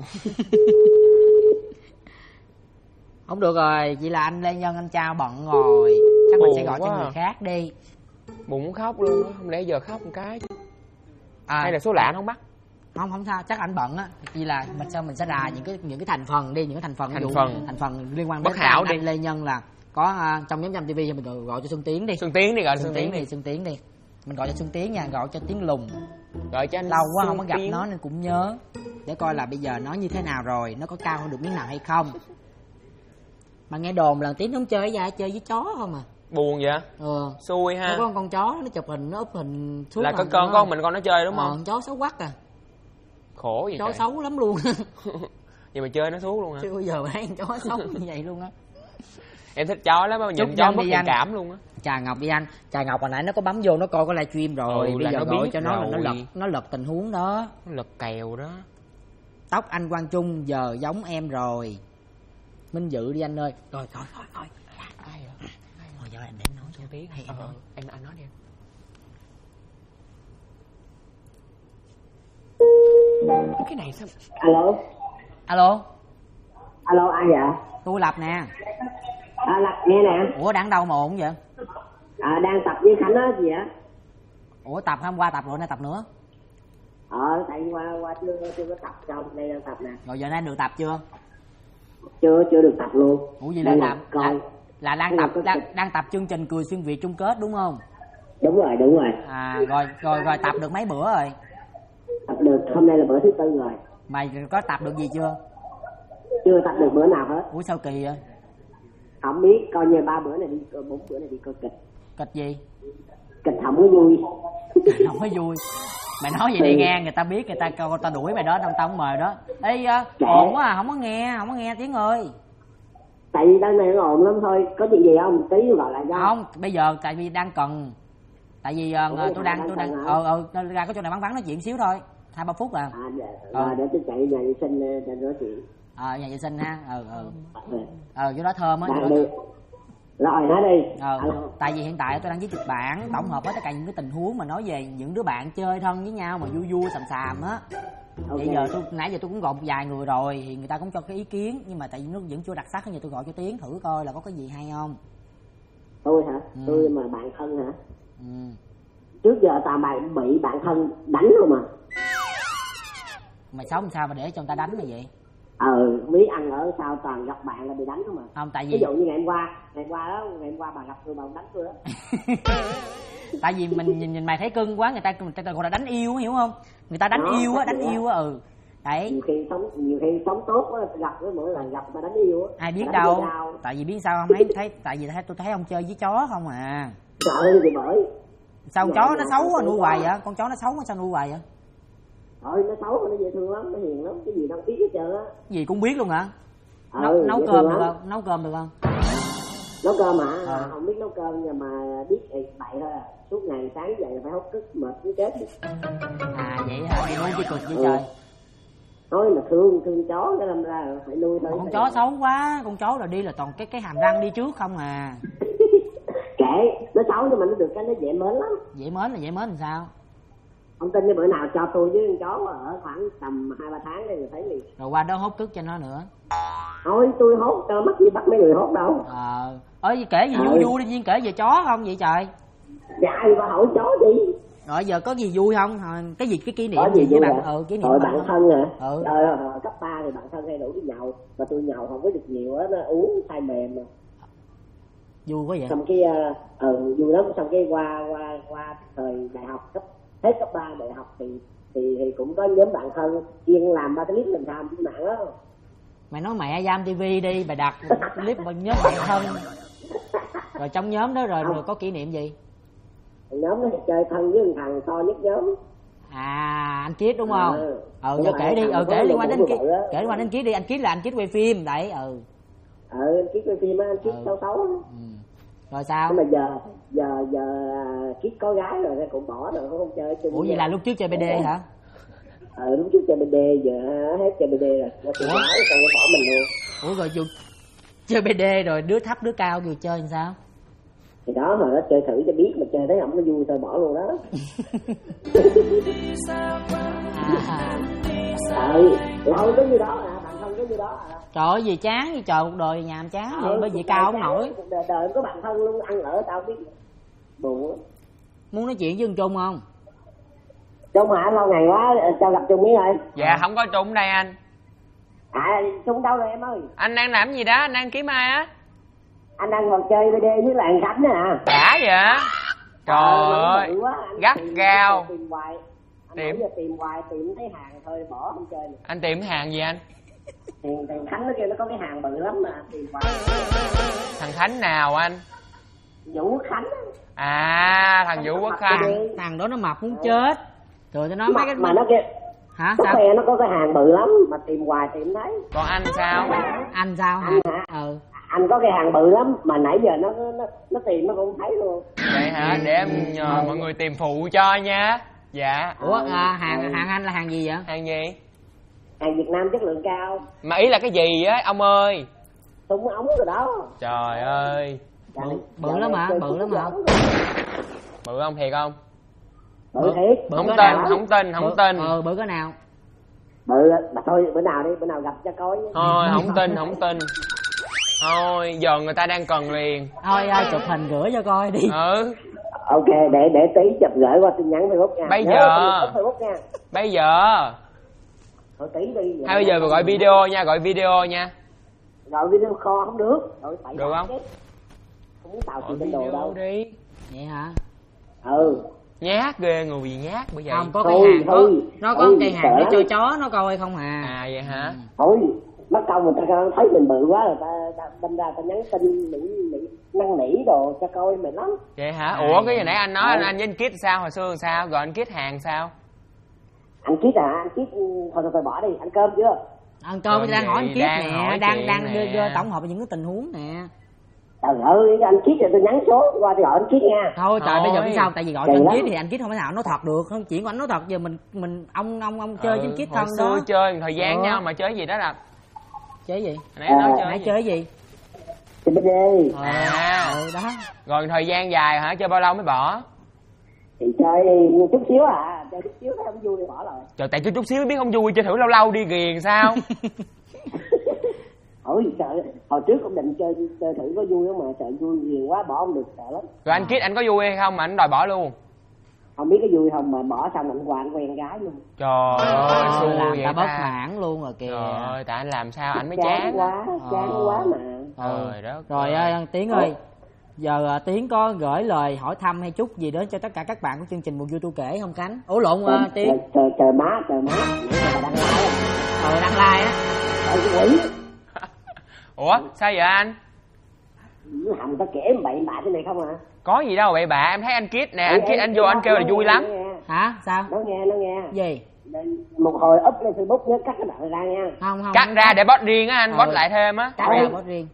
Không được rồi, vậy là anh Lê Nhân anh Trao bận rồi. Chắc mình sẽ gọi cho người khác đi. Buồn muốn khóc luôn á, không lẽ giờ khóc một cái. Hay là số lạ nó không bắt? Không sao, chắc anh bận á. Vì là mình sẽ rà những cái thành phần đi, những cái thành phần liên quan đến bất hảo đi. Anh Lê Nhân là có trong nhóm Chăm TV thì mình gọi cho Xuân Tiến đi. Xuân Tiến đi, gọi Xuân Tiến đi. Mình gọi cho Xuân Tiến nha, gọi cho Tiến Lùng. Gọi cho anh lâu quá Xuân không có gặp Tiến. nó nên cũng nhớ. Để coi là bây giờ nó như thế nào rồi, nó có cao hơn được miếng nào hay không. Mà nghe đồn là Tiến không chơi với chơi với chó không à. Buồn vậy? Xui ha. Có con chó nó chụp hình, nó up hình suốt. Là con mình con nó chơi đúng không? Con chó xấu quắc à. Khổ vậy chó trời. Xấu lắm luôn. Vậy mà chơi nó suốt luôn hả? Chưa bao giờ mà thấy chó xấu như vậy luôn á. Em thích chó lắm, mà nhìn chó mất tình cảm luôn á. Trà Ngọc đi anh. Trà Ngọc hồi nãy nó có bấm vô, nó coi có livestream rồi. Bây giờ gọi cho nó là nó lật tình huống đó. Nó lật kèo đó. Tóc anh Quang Trung giờ giống em rồi. Minh Dự đi anh ơi. Rồi. Ai vậy? Thôi giờ em để nói cho biết. Em anh nói đi em. Cái này sao? Alo, ai vậy? tôi Lập nè. Lập nghe nè. Ủa đang đâu mà ổn vậy? Đang tập với Khánh á gì á. Ủa tập hôm qua tập rồi, nay tập nữa? Tại qua chưa có tập, xong đây đang tập nè. Rồi giờ nay được tập chưa? Chưa được tập luôn. Ủa gì là đang tập chương trình Cười Xuyên Việt chung kết đúng không? Đúng rồi. Rồi tập được mấy bữa rồi? Tập được, hôm nay là bữa thứ 4 rồi. Mày có tập được gì chưa? Chưa tập được bữa nào hết. Ủa sao kỳ vậy? Không biết, coi như 3 bữa này đi, 4 bữa này đi coi kịch. Kịch gì? Kịch không có vui. Không có vui. Mày nói vậy đi nghe, người ta biết, người ta đuổi mày đó, tao không mời đó. Ê, ồn quá à, không có nghe Tiến ơi. Tại vì đây này nó ồn lắm thôi, có chuyện gì không? Tí gọi lại cho. Không, bây giờ tại vì đang cần. Tại vì tôi đang ra có chỗ này vắng nói chuyện xíu thôi. 2-3 phút à. Để tôi chạy nhà vệ sinh để nói chuyện. Nhà vệ sinh ha. Chỗ đó thơm á. Rồi nói đi. Tại vì hiện tại tôi đang viết kịch bản tổng hợp hết tất cả những cái tình huống mà nói về những đứa bạn chơi thân với nhau mà vui xàm á. Bây giờ nãy giờ tôi cũng gọi một vài người rồi thì người ta cũng cho cái ý kiến, nhưng mà tại vì nó vẫn chưa đặc sắc, bây giờ tôi gọi cho Tiến thử coi là có cái gì hay không. Tôi hả? Tôi mà bạn thân hả? Trước giờ toàn bị bạn thân đánh không à. Mày sống làm sao mà để cho người ta đánh mày vậy? Biết ăn ở sao toàn gặp bạn là bị đánh không à. Không, tại vì ví dụ như ngày hôm qua bà gặp tôi bà đánh tôi đó. Tại vì mình nhìn mày thấy cưng quá, người ta gọi là đánh yêu, hiểu không? Người ta đánh yêu á. Đấy. Nhiều khi sống tốt á, gặp với mỗi lần gặp ta đánh yêu á. Ai biết đâu. Tại vì biết sao không thấy tại vì tôi thấy ông chơi với chó không à. Trời thì bởi. Sao con chó nó xấu quá nuôi hoài vậy? Con chó nó xấu quá sao nuôi hoài vậy? Nó xấu nó dễ thương lắm, nó hiền lắm, cái gì đâu biết hết trơn á. Gì cũng biết luôn hả? Nấu cơm được không? Nấu cơm hả? Không biết nấu cơm nhưng mà biết bậy thôi à. Suốt ngày sáng dậy phải hốt cức mệt muốn chết. Vậy hả? Mày nuôi chi cực vậy trời. Nói mà thương chó cái làm ra phải nuôi thôi. Con chó xấu quá, con chó là đi là toàn cái hàm răng đi trước không à. Kệ, nó xấu nhưng mà nó được cái nó dễ mến lắm. Dễ mến làm sao? Ông tin cái bữa nào cho tôi với con chó ở khoảng tầm 2-3 tháng đây rồi thấy liền. Rồi qua đó hốt cức cho nó nữa. Thôi tôi hốt cho mắc gì bắt mấy người hốt đâu. Kể gì vui đi Duyên, kể về chó không vậy trời? Dạ bà hỏi chó gì? Rồi giờ có gì vui không? Cái kỷ niệm gì với bạn? Kỷ niệm bạn thân hả? Cấp 3 thì bạn thân hay đủ đi nhậu, mà tôi nhậu không có được nhiều á, nó uống say mềm mà. Vui quá vậy. Xong cái vui lắm, xong cái qua thời đại học hết cấp 3 đại học thì cũng có nhóm bạn thân chuyên làm ba cái clip mình làm trên mạng đó. Mày nói mẹ Giam TV đi, mày đặt clip bằng nhóm bạn thân. Rồi trong nhóm đó rồi có kỷ niệm gì? Nhóm đó thì chơi thân với thằng to nhất nhóm. Anh Kiết đúng không? Giờ kể đi, kể liên quan đến Kiết. Kể liên quan đến Kiết đi, anh Kiết là anh Kiết quay phim đấy. Anh Kiết quay phim á, anh Kiết xấu. Rồi sao? Nhưng mà giờ Kiết có gái rồi cũng bỏ rồi, không chơi chung. Ủa vậy là lúc trước chơi BD hả? Lúc trước chơi BD, giờ hết chơi BD rồi. Nó cũng bỏ mình luôn. Ủa rồi chơi BD rồi đứa thấp đứa cao rồi chơi làm sao? Thì đó, hồi đó chơi thử cho biết, mà chơi thấy không có vui thôi bỏ luôn đó. Lâu có như đó à, bạn thân có như đó à. Trời ơi, gì chán gì trời, cuộc đời nhà em chán gì, bởi vì cao không nổi. Đời có bạn thân luôn, ăn ở tao biết buồn. Muốn nói chuyện với Trung Trung không? Trung hả? Lâu ngày quá cho gặp Trung Miếng ơi. Dạ không có Trung đây anh. À, Trung đâu rồi em ơi? Anh đang làm gì đó, anh đang kiếm ai á? Anh đang ngồi chơi BD với làng Khánh đó à. Đã vậy? Trời ơi, gắt gao. Tìm hoài. Tìm hoài, tìm thấy hàng thôi bỏ không chơi nữa. Anh tìm cái hàng gì anh? Thằng Khánh nó kêu nó có cái hàng bự lắm mà tìm hoài. Thằng Khánh nào anh? Vũ Quốc Khánh. À, thằng Vũ Quốc Khánh. Thằng đó nó mập muốn chết. Rồi tao nói mấy cái mà nó kêu hả? Nó sao? khoe nó có cái hàng bự lắm mà tìm hoài tìm thấy. Còn anh sao? Anh sao hả? Anh có cái hàng bự lắm mà nãy giờ nó tìm nó cũng thấy luôn. Vậy hả? Để em nhờ mọi người tìm phụ cho nha. Dạ. Ủa hàng anh là hàng gì vậy? Hàng gì? Hàng Việt Nam chất lượng cao. Mà ý là cái gì á ông ơi? Súng ống rồi đó. Trời ơi. Bự lắm hả? Bự lắm hả? Bự không thiệt không? Bự thiệt. Không tin. Bự cái nào? Bự mà thôi bữa nào gặp cho coi. Thôi không tin. Thôi giờ người ta đang cần liền. Thôi chụp hình gửi cho coi đi. Ok, để tí chụp gửi qua tin nhắn Facebook nha. Bây giờ. Facebook nha. Bây giờ. Thôi tí đi. Hay bây giờ gọi video nha, gọi video nha. Gọi video call không được. Được không? Không tạo chuyện trên đồ đâu. Đi. Vậy hả? Nhát ghê, người gì nhát bởi vậy. Không có cái hàng đó. Nó có cây hàng để cho chó nó coi không à. À vậy hả? Thôi, mất công người ta thấy mình bự quá rồi ta đâm ra ta nhắn tin năn nỉ đồ cho coi mệt lắm. Vậy hả? Ủa cái gì nãy anh nói anh với anh Kít sao, hồi xưa sao? Gọi anh Kít hàng sao? Anh Kít à? Anh Kít thôi bỏ đi, ăn cơm chưa? Ăn cơm đang hỏi anh Kít nè, đang đưa tổng hợp những cái tình huống nè. Trời ơi, anh Kít rồi tôi nhắn số qua tôi gọi anh Kít nha. Thôi trời, bây giờ biết sao, tại vì gọi cho anh Kít thì anh Kít không thể nào nói thật được, không chuyện của anh nói thật, giờ mình ông chơi với anh Kít thân đó. Hồi xưa chơi thời gian nhau mà chơi gì đó là chơi gì? Nãy chơi gì? Chơi BD. Đó. Rồi thời gian dài hả? Chơi bao lâu mới bỏ? Thì chơi chút xíu à, chơi chút xíu thấy không vui thì bỏ rồi. Trời, tại chút xíu biết không vui, chơi thử lâu lâu đi ghiền sao? Ôi trời, hồi trước cũng định chơi thử có vui không mà sợ vui ghiền quá bỏ không được, sợ lắm. Rồi anh Kít anh có vui hay không mà anh đòi bỏ luôn? Không biết cái vui không mà bỏ xong anh qua anh quen gái luôn. Trời ơi, xui làm vậy ta bất mãn luôn rồi kìa. Trời ơi, tại anh làm sao anh mới chán quá mà. Trời đất. Rồi Tiến ơi, giờ Tiến có gửi lời hỏi thăm hay chúc gì đó cho tất cả các bạn của chương trình Buồn Vui Tu Kể không Khánh? Ủa lộn Tiến. Chờ má. Đăng like á. Đăng like á. Quỷ. Ủa sao vậy anh? Hầm ta kể bậy bạ thế này không à? Có gì đâu bậy bạ, em thấy anh Kít nè, anh Kít anh vô anh kêu là vui lắm. Hả? Sao? Nó nghe. Gì? Một hồi up lên Facebook nhớ cắt cái đoạn ra nha. Không. Cắt ra để bot riêng á anh, bot lại thêm á. Cắt ra bot riêng.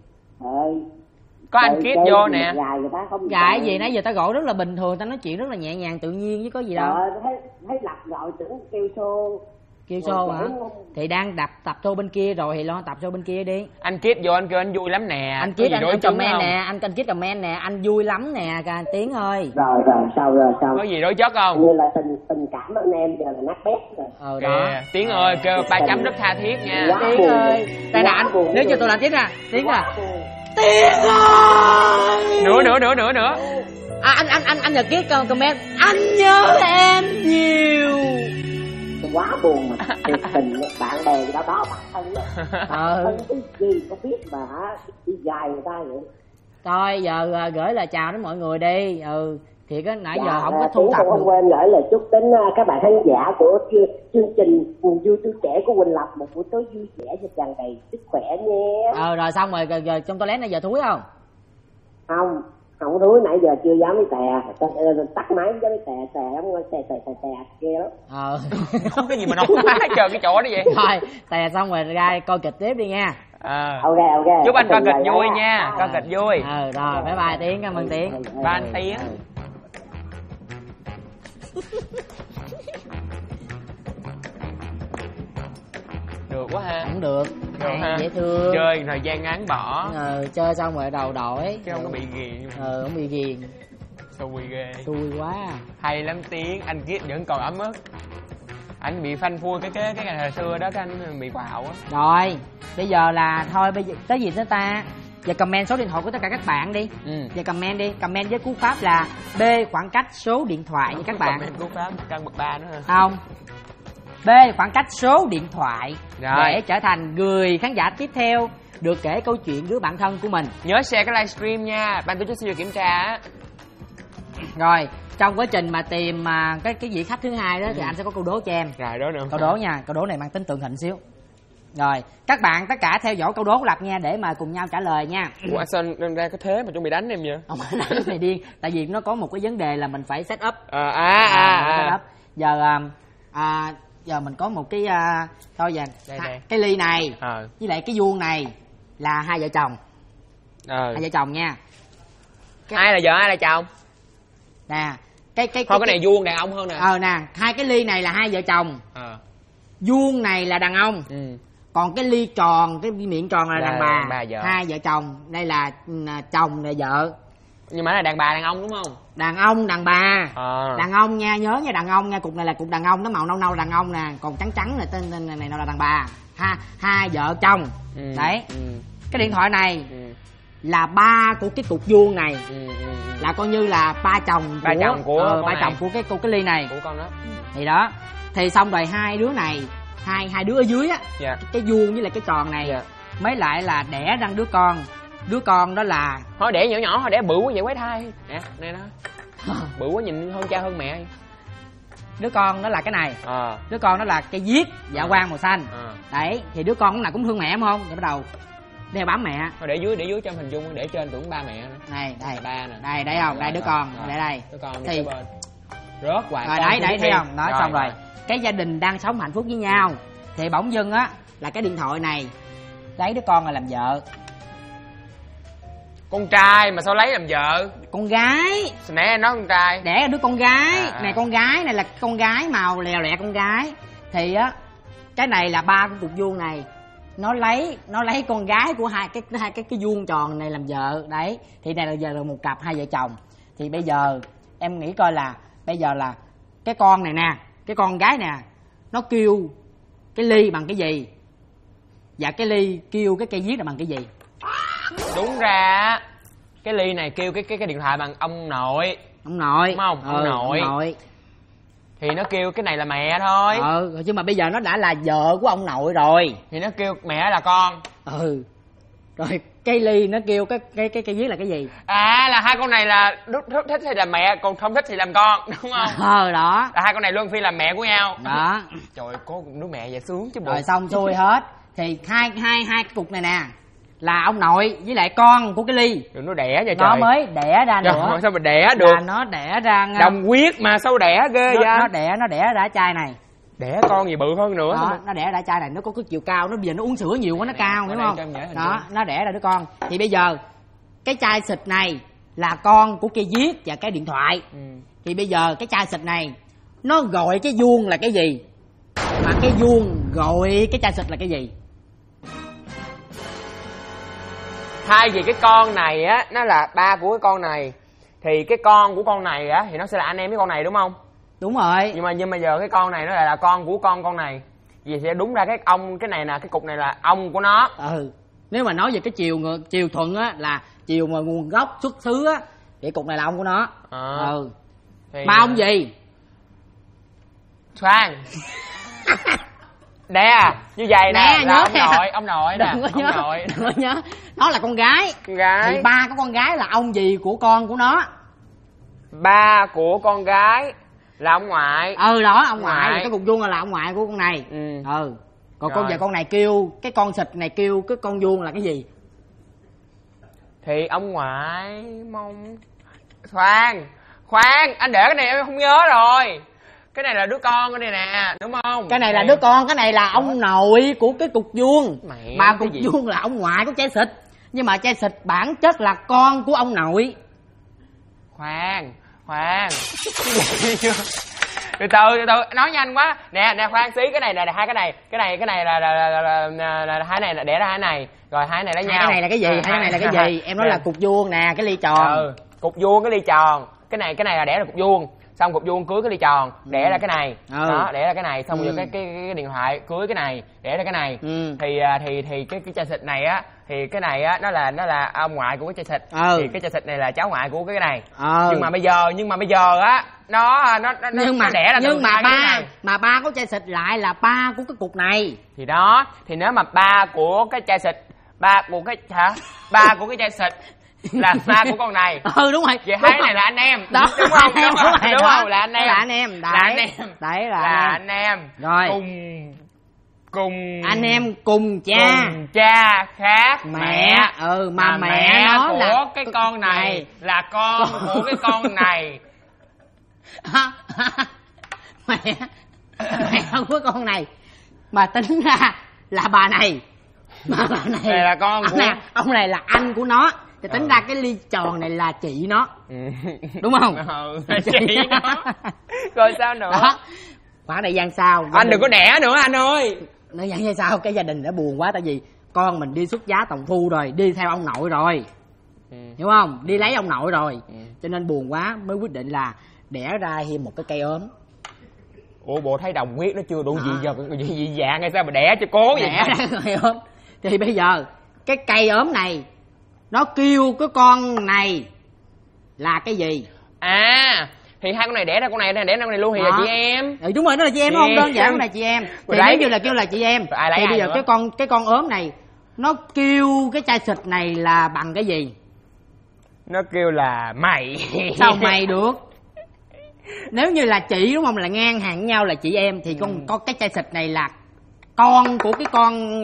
Có anh Kít vô nè. Gài gì nãy giờ ta gọi rất là bình thường, ta nói chuyện rất là nhẹ nhàng tự nhiên chứ có gì đâu. Thấy lặp gọi tưởng kêu show hả? Thì đang tập show bên kia rồi thì lo tập show bên kia đi. Anh Kít vô anh kêu anh vui lắm nè. Anh Kít anh comment nè, anh Kít comment nè, anh vui lắm nè Tiến ơi. Rồi sao? Có gì đối chất không? Như là tình cảm anh em giờ là nát bét rồi. Đó. Tiến ơi kêu 3 chấm rất tha thiết nha. Tiến ơi. Đây là anh, nếu cho tôi làm tiếp nè, Tiến à. Tiến ơi. Nữa. Anh nhờ Kít comment, anh nhớ em nhiều. Quá buồn mà thiệt tình bạn bè đó bạn thân thân cái gì có biết mà hả đi dài người ta vậy. Thôi giờ gửi lời chào đến mọi người đi. Thiệt á, nãy giờ không có thu tập không quên gửi lời chúc đến các bạn khán giả của chương trình Buồn Vui Tu Trẻ của Quỳnh Lập một buổi tối vui vẻ và tràn đầy sức khỏe nhé. Rồi xong rồi, giờ trong toilet nãy giờ thúi không? Không thúi, nãy giờ chưa dám với tắt máy với tè lắm, tè kia lắm. Không cái gì mà nóng quá chờ cái chỗ đó vậy. Thôi tè xong rồi ra coi kịch tiếp đi nha. Ok chúc anh coi kịch vui nha. Coi kịch vui. Rồi bye bye Tiến, cảm ơn Tiến. Bye anh Tiến. Được quá ha. Cũng được. dễ thương. Chơi thời gian ngắn bỏ. Chơi xong rồi đầu đổi. Chứ không có bị ghiền. Không bị ghiền. Xui ghê. Xui quá. Hay lắm Tiến, anh Kiết vẫn còn ấm ức. Anh bị phanh phui cái ngày hồi xưa đó, cái anh bị quạo á. Rồi, bây giờ là thôi, bây giờ tới gì nữa ta? Giờ comment số điện thoại của tất cả các bạn đi. Giờ comment đi, comment với cú pháp là B khoảng cách số điện thoại nha các bạn. Comment cú pháp căn bậc 3 nữa hả? Không. B khoảng cách số điện thoại. Rồi. Để trở thành người khán giả tiếp theo được kể câu chuyện với bạn thân của mình. Nhớ share cái livestream nha, ban tổ chức sẽ kiểm tra á. Rồi, trong quá trình mà tìm cái vị khách thứ hai đó thì anh sẽ có câu đố cho em. Rồi, đố nữa. Câu đố nha, câu đố này mang tính tượng hình xíu. Rồi, các bạn tất cả theo dõi câu đố của Lập nha để mà cùng nhau trả lời nha. Ủa anh sao ra có thế mà chuẩn bị đánh em vậy? Không phải đánh này điên, tại vì nó có một cái vấn đề là mình phải set up. Set up. Giờ mình có một cái thôi giờ đây. cái ly này với lại cái vuông này là hai vợ chồng. Hai vợ chồng nha. Ai là vợ ai là chồng? Nè, cái này vuông đàn ông hơn nè. Nè, hai cái ly này là hai vợ chồng. Vuông này là đàn ông. Còn cái ly tròn, cái miệng tròn là đàn bà. Hai vợ chồng, đây là chồng là vợ. Nhưng mà là đàn bà đàn ông đúng không? Đàn ông đàn bà. Đàn ông nha, nhớ nha, đàn ông nha, cục này là cục đàn ông, nó màu nâu nâu là đàn ông nè, còn trắng trắng là tên này là đàn bà. Hai vợ chồng. Đấy. Cái điện thoại này là ba của cái cục vuông này. Là coi như là ba chồng của cái ly này. Của con đó. Thì đó. Thì xong rồi hai đứa này, hai đứa ở dưới á, cái vuông với lại cái tròn này mới lại là đẻ ra đứa con. Đứa con đó là thôi đẻ nhỏ nhỏ, thôi đẻ bự quá vậy quái thai nè, đây đó. Bự quá nhìn hơn cha hơn mẹ. Đứa con đó là cái này. Đứa con đó là cây viết dạ quang màu xanh. Đấy, thì đứa con lúc nào cũng thương mẹ đúng không? Rồi bắt đầu đeo bám mẹ. Thôi để dưới trong hình dung, để trên tưởng ba mẹ nữa. Này, đây ba nè. Đây, thấy không? Đây đứa con, để đây. Đứa con thì bên. Rớt hoài. Rồi đấy, thấy không? Đó, xong rồi. Cái gia đình đang sống hạnh phúc với nhau thì bỗng dưng á là cái điện thoại này lấy đứa con là làm vợ. Con trai mà sao lấy làm vợ? Con gái. Sao nãy em nói con trai? Đẻ đứa con gái. Này con gái này là con gái màu lè lẹ con gái. Thì á cái này là ba của cục vuông này. Nó lấy con gái của hai cái vuông tròn này làm vợ. Đấy. Thì này là giờ là một cặp hai vợ chồng. Thì bây giờ em nghĩ coi là bây giờ là cái con này nè, cái con gái nè, nó kêu cái ly bằng cái gì? Và cái ly kêu cái cây viết là bằng cái gì? Đúng ra cái ly này kêu cái điện thoại bằng ông nội. Ông nội. Đúng không? Ông nội. Thì nó kêu cái này là mẹ thôi. Nhưng mà bây giờ nó đã là vợ của ông nội rồi. Thì nó kêu mẹ là con. Rồi cái ly nó kêu cái viết là cái gì? Là hai con này là thích thì làm mẹ, còn không thích thì làm con, đúng không? Đó. Là hai con này luân phiên làm mẹ của nhau. Đó. Trời ơi, có đứa mẹ vậy sướng chứ bộ. Rồi xong xuôi hết. Thì hai cái cục này nè là ông nội với lại con của cái ly. Đừng nó đẻ nha trời. Nó mới đẻ ra nữa. Sao mà đẻ được? Là nó đẻ ra đồng huyết mà sao đẻ ghê vậy? Nó đẻ ra chai này. Đẻ con gì bự hơn nữa. Đó, nó đẻ ra chai này, nó có cái chiều cao, nó bây giờ nó uống sữa nhiều quá nó cao, hiểu không? Đó, nó đẻ ra đứa con. Thì bây giờ cái chai xịt này là con của cây viết và cái điện thoại. Thì bây giờ cái chai xịt này nó gọi cái vuông là cái gì? Mà cái vuông gọi cái chai xịt là cái gì? Thay vì cái con này á nó là ba của cái con này, thì cái con của con này á thì nó sẽ là anh em với con này đúng không? Đúng rồi. Nhưng mà giờ cái con này nó lại là con của con này. Vì sẽ đúng ra cái này nè, cái cục này là ông của nó. Nếu mà nói về cái chiều thuận á, là chiều mà nguồn gốc xuất xứ á, thì cục này là ông của nó. Thì... Ba ông gì? Khoan. Nè, như vậy nè, là ông nội nè, Đừng có nhớ. Nó là con gái. Thì ba của con gái là ông gì của con của nó? Ba của con gái là ông ngoại. Đó, ông ngoại. Cái cục vuông là ông ngoại của con này. Còn con giờ con này kêu, cái con xịt này kêu cái con vuông là cái gì? Thì ông ngoại mong... Khoan, anh để cái này em không nhớ rồi. Cái này là đứa con cái này nè, đúng không? Cái này là đứa con, cái này là ông nội của cái cục vuông. Mà cục vuông là ông ngoại của chai xịt. Nhưng mà chai xịt bản chất là con của ông nội. Khoan từ từ nói nhanh quá. Nè khoan xí, cái này là hai cái này là hai này là đẻ ra hai này, rồi hai này lấy nhau. Cái này là cái gì? Hai cái này là cái gì? Em nói là cục vuông nè, cái ly tròn. Cục vuông cái ly tròn. Cái này là đẻ ra cục vuông, xong cục vuông cưới cái ly tròn, đẻ ra cái này. Đó, đẻ ra cái này, xong rồi cái điện thoại cưới cái này, đẻ ra cái này. Thì cái chai xịt này á, thì cái này á nó là ông ngoại của cái chai xịt. Thì cái chai xịt này là cháu ngoại của cái này. Nhưng mà bây giờ á nó đẻ ra mà ba của chai xịt lại là ba của cái cục này. Thì đó, thì nếu mà ba của cái chai xịt, ba của cái chai xịt là ba của con này. Đúng rồi. Vậy hai này là anh em. Đó, đúng không? Đúng không? Là anh em. Đấy là anh em. Rồi. Cùng anh em cùng cha khác mẹ. Mà mẹ nó của là cái con này là con của cái con này. Mẹ của con này mà tính ra là bà này. Mà bà này là con của ông này là anh của nó. Thì tính ra cái ly tròn này là chị nó. Đúng không? Chị nó. Rồi sao nữa? Đó. Khoảng thời gian sau anh đừng có đẻ nữa anh ơi. Nói vậy hay sao? Cái gia đình đã buồn quá, tại vì con mình đi xuất giá tòng thu rồi, đi theo ông nội rồi. Hiểu không? Đi lấy ông nội rồi. Cho nên buồn quá mới quyết định là đẻ ra thêm một cái cây ốm. Ủa bộ thấy đồng huyết nó chưa đủ dị dạng hay sao mà đẻ cho cố vậy? Đẻ ra cây ốm. Thì bây giờ cái cây ốm này nó kêu cái con này là cái gì? Thì hai con này đẻ ra con này, đẻ ra con này luôn thì là chị em. Đúng rồi, nó là chị em đúng không? Đơn giản nó là chị em. Thì nếu như là kêu là chị em thì bây giờ cái con ốm này nó kêu cái chai xịt này là bằng cái gì? Nó kêu là mày. Sao mày được? Nếu như là chị đúng không, là ngang hàng với nhau là chị em, thì con cái chai xịt này là con của cái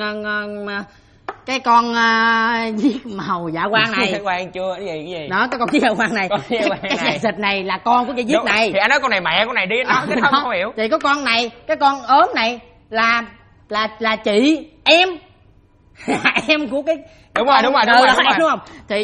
con viết màu dạ quang này. Dạ quang chưa? Cái gì? Đó, cái con viết dạ quang này. Cái chai xịt này là con của cái viết này. Thì anh nói con này mẹ con này đi, nói cái không hiểu. Thì có con này, cái con ốm này là chị em. Em của cái đúng rồi đúng không? Thì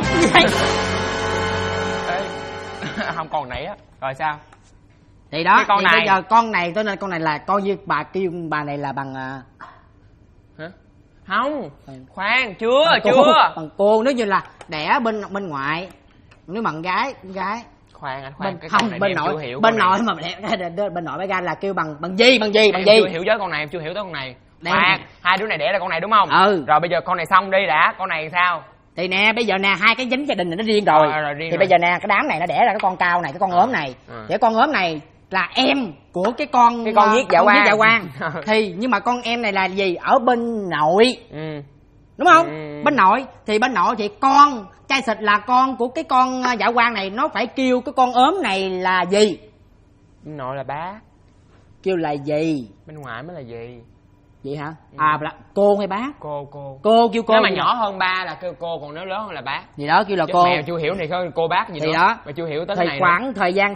không còn nãy á. Rồi sao? Thì đó, thì bây giờ con này tôi nên con này là con như bà kêu bà này là bằng hả? Không, khoan, chưa. Bằng cô, nếu như là đẻ bên ngoại, nếu bằng gái. Khoan anh khoan, bên nội mà bên nội bé gan là kêu bằng gì? Em chưa hiểu với con này, em chưa hiểu tới con này. Khoan, hai đứa này đẻ ra con này đúng không? Rồi bây giờ con này xong đi đã, con này sao? Thì nè, bây giờ nè, hai cái dính gia đình này nó riêng rồi. Thì bây giờ nè, cái đám này nó đẻ ra cái con cao này, cái con ốm này. Thì cái con ốm này là em của cái con viết dạ quang. Thì nhưng mà con em này là gì? Ở bên nội. Đúng không? Bên nội thì con chai xịt là con của cái con dạ quang này, nó phải kêu cái con ốm này là gì? Bên nội là bá. Kêu là gì? Bên ngoại mới là gì? Vậy hả? Là cô hay bác? Cô kêu cô. Nếu mà nhỏ hơn ba là kêu cô, còn nếu lớn hơn là bác. Thì đó kêu là chứ cô. Mẹ chưa hiểu thì cô bác gì thì nữa. Đó. Mà chưa hiểu tới thì này. Khoảng thời gian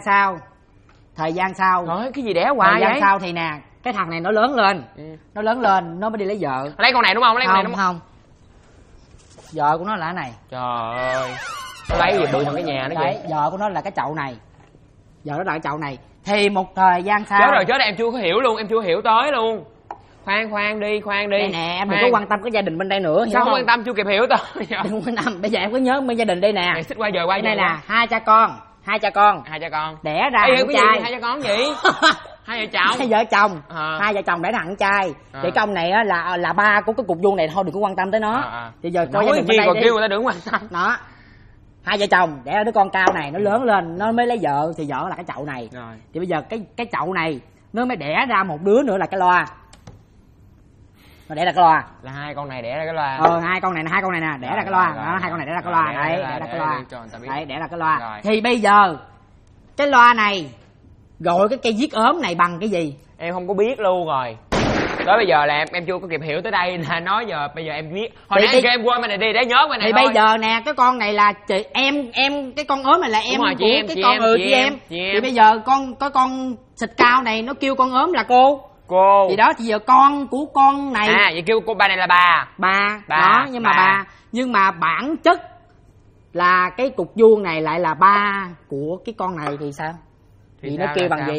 sau. Nói cái gì đẻ hoài vậy? Thời gian sau thì nè, cái thằng này nó lớn lên. Nó lớn lên, nó mới đi lấy vợ. Lấy con này đúng không? Lấy con này đúng không? Vợ của nó là cái này. Trời ơi. Nó lấy gì bự trong cái nhà nó vậy? Vợ của nó là cái chậu này. Vợ nó là cái chậu này. Thì một thời gian sau. Chết rồi, em chưa có hiểu luôn, em chưa hiểu tới luôn. Khoan đi. Đây nè, em đừng có quan tâm cái gia đình bên đây nữa. Sao không quan tâm, chưa kịp hiểu tới. Đừng quan tâm, bây giờ em có nhớ bên gia đình đây nè. Xích qua giờ đây nè, hai cha con. Đẻ ra thằng trai. Hai cha con gì? Hai vợ chồng. Hai vợ chồng đẻ thằng trai. Thì cái ông này là ba của cái cục vuông này thôi, đừng có quan tâm tới nó. Thì giờ coi gia đình bên đây đi. Kêu người ta đừng quan tâm. Đó. Hai vợ chồng đẻ ra đứa con cao này, nó lớn lên nó mới lấy vợ, thì vợ là cái chậu này. Thì bây giờ cái chậu này nó mới đẻ ra một đứa nữa là cái loa. Nó đẻ ra cái loa. Là hai con này đẻ ra cái loa. Hai con này nè đẻ ra cái loa. Đó, hai con này đẻ ra cái loa. Đấy, đẻ ra cái loa. Đấy, đẻ ra cái loa. Thì bây giờ cái loa này gọi cái cây viết ốm này bằng cái gì? Em không có biết luôn rồi. Tới bây giờ là em chưa có kịp hiểu tới đây, là nói giờ bây giờ em biết. Hồi nãy em quên bên này đi để nhớ bên này. Thì bây giờ nè, cái con này là chị em cái con ốm này là em của cái con chị em. Thì bây giờ con xịt cao này nó kêu con ốm là cô. Thì đó, thì giờ con của con này. Vậy kêu cô ba này là bà. Đó, nhưng mà bản chất là cái cục vuông này lại là ba của cái con này thì sao? Thì nó kêu bằng gì?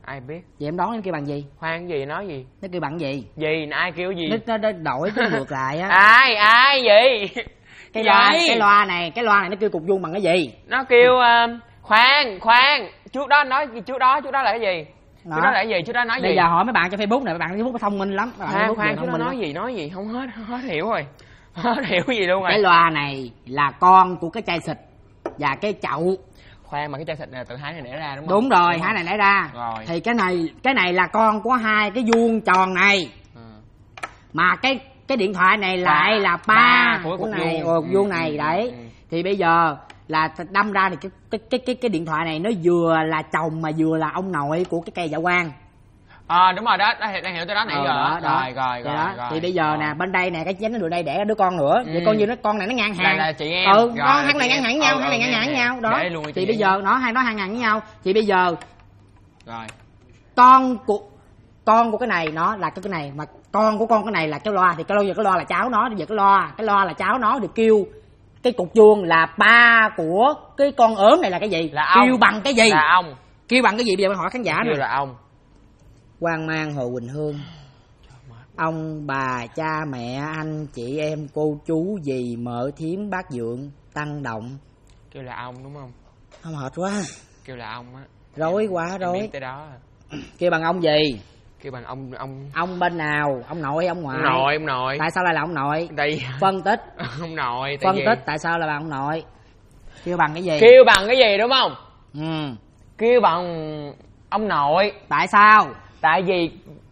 Ai biết. Vậy em đoán em kêu bằng gì? Khoan, gì nói gì? Nó kêu bằng gì? Gì, ai kêu gì? Nó đổi cái ngược lại á. Ai gì? Cái loa này nó kêu cục vuông bằng cái gì? Nó kêu khoan. Trước đó nói gì? Trước đó là cái gì? Trước đó là cái gì? Trước đó nói gì? Bây giờ hỏi mấy bạn trên Facebook này, mấy bạn trên Facebook có thông minh lắm. Khoan, trước đó nói gì? Không hết hiểu rồi. Hết hiểu gì luôn rồi. Cái loa này là con của cái chai xịt và cái chậu. Khoan, mà cái chai xịt này từ hai này nảy ra đúng không? Đúng rồi, hai này nảy ra. Rồi. Thì cái này là con của hai cái vuông tròn này. Mà cái điện thoại này lại là ba của này, vuông này đấy. Thì bây giờ là đâm ra thì cái điện thoại này nó vừa là chồng mà vừa là ông nội của cái cây dạ quang. Đúng rồi đó, đang hiểu tới đó nãy giờ. Rồi. Thì bây giờ nè, bên đây nè, cái nhánh nó đường đây đẻ ra đứa con nữa. Vậy con như con này nó ngang hàng. Là chị em. Con hai này ngang hàng nhau, hai này ngang hàng nhau đó. Thì bây giờ hai nó ngang hàng với nhau. Thì bây giờ rồi. Con của cái này nó là cái này, mà con của con cái này là cái loa, thì cái loa là cháu nó. Bây giờ cái loa là cháu nó được kêu cái cục vuông là ba của cái con ốm này là cái gì? Là ông. Kêu bằng cái gì? Là ông. Kêu bằng cái gì? Bây giờ mình hỏi khán giả nữa. Kêu là ông. Quang Mang, Hồ Quỳnh Hương. Ông bà cha mẹ anh chị em cô chú dì mợ thím bác dượng Tăng Động. Kêu là ông đúng không? Không, mệt quá. Kêu là ông á. Rối quá rối. Biết tới đó. Kêu bằng ông gì? Kêu bằng ông. Ông bên nào? Ông nội hay ông ngoại? Ông nội. Tại sao lại là ông nội? Đây. Phân tích. Ông nội. Phân tích tại sao là ông nội? Kêu bằng cái gì? Kêu bằng cái gì đúng không? Kêu bằng ông nội. Tại sao? Tại vì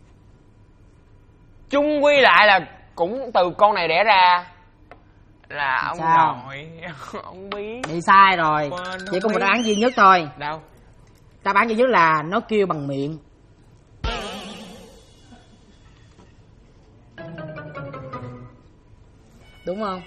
chung quy lại là cũng từ con này đẻ ra là ông nội. Ông biết. Đi sai rồi. Chỉ có một đáp án duy nhất thôi. Đâu? Đáp án duy nhất là nó kêu bằng miệng. Đúng không?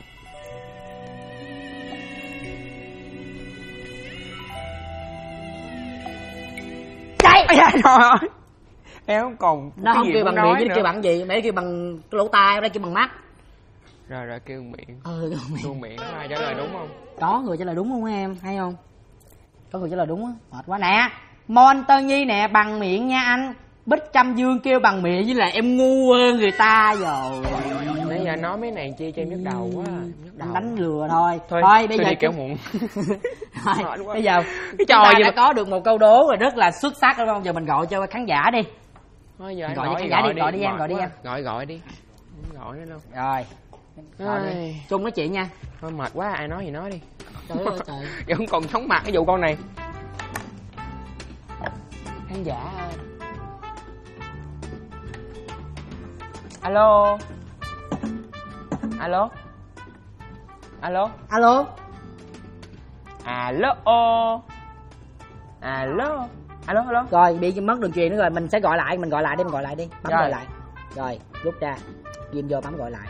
Chạy! Trời ơi! Em không còn. Nó không kêu bằng miệng chứ nó kêu bằng gì? Mẹ kêu bằng cái lỗ tai, ở đây kêu bằng mắt. Rồi kêu miệng. Kêu miệng. Có ai trả lời đúng không? Có người trả lời đúng không em? Hay không? Có người trả lời đúng á. Mệt quá nè. Monster Nhi nè, bằng miệng nha anh. Bích Trăm Dương kêu bằng miệng với là em ngu hơn người ta rồi. Nãy giờ nói mấy này chi cho em nhức đầu quá. Anh đánh lừa thôi. Thôi bây giờ đi kéo muộn. Bây giờ cái trò gì đã có được một câu đố rồi rất là xuất sắc đúng không? Giờ mình gọi cho khán giả đi. Thôi giờ gọi cho khán giả đi, gọi đi em. Gọi đi. Gọi nữa đâu. Rồi. Chung nói chuyện nha. Thôi mệt quá, ai nói gì nói đi. Trời ơi trời. Giờ không còn chóng mặt cái vụ con này. Khán giả ơi. Alo. Alo. Alo. Alo. Alo. Alo. Alo. Alo. Rồi bị mất đường truyền nữa rồi, mình sẽ gọi lại, mình gọi lại đi. Bấm gọi lại. Rồi, rút ra. Ghim vô bấm gọi lại.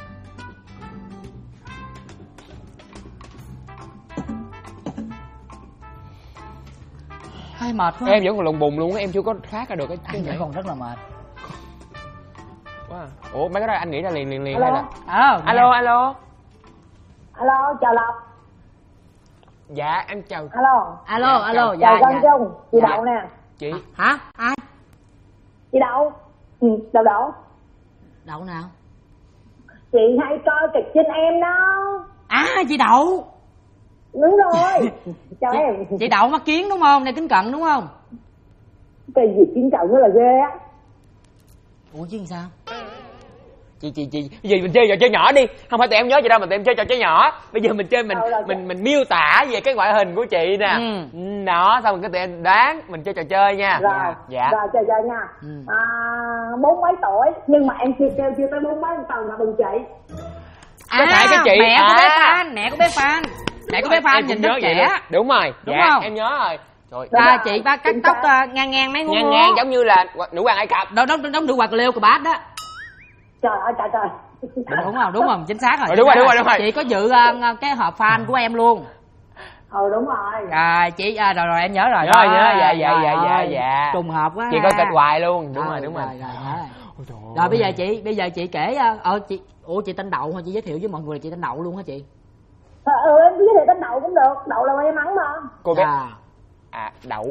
Hơi mệt quá. Em vẫn còn lùng bùng luôn á, em chưa có thoát ra được cái anh vẫn còn rất là mệt. Wow. Ủa mấy cái đó anh nghĩ ra liền hay là alo. Alo, chào Lộc. Dạ em chào. Alo. Dạ. Chào Văn Trung, chị Đậu nè. Chị hả? Ai? Chị Đậu. Đậu. Đậu nào? Chị hay coi kịch trên em đó. À, chị Đậu. Đúng rồi. Chào em. Chị Đậu mắt kiến đúng không? Này Kính Cận đúng không? Cái gì Kính Cận nó là ghê á. Ủa chứ sao? Chị gì mình chơi trò chơi nhỏ đi, không phải tụi em nhớ gì đâu mà tụi em chơi trò chơi nhỏ. Bây giờ mình chơi mình miêu tả về cái ngoại hình của chị nè. Đó, xong rồi cái tụi em đoán, mình chơi trò chơi nha. Rồi. Dạ. Rồi chơi nha. 40 mấy tuổi nhưng mà em chưa tới 40 mấy tầng mà đừng chị. Có phải cái chị mẹ của bé Phan, mẹ của bé Phan nhìn rất trẻ. Đúng rồi. Đúng dạ, không? em nhớ rồi. Rồi. Chị ba cắt tóc ngang mấy ngón. Ngang giống như là nữ hoàng Ai Cập. Đóng nữ hoàng Leo của bát đó. Trời ơi trời. Đúng không? Chính xác rồi. Đúng rồi. Chị có dự cái hộp fan của em luôn. Đúng rồi. Chị rồi em nhớ rồi. Dạ. Trùng hợp quá. Chị coi kịch hoài luôn. Đúng rồi. Rồi bây giờ chị kể chị tên Đậu thôi, chị giới thiệu với mọi người là chị tên Đậu luôn hả chị? Em giới thiệu tên Đậu cũng được, Đậu là may mắn mà. Cô bé Đậu.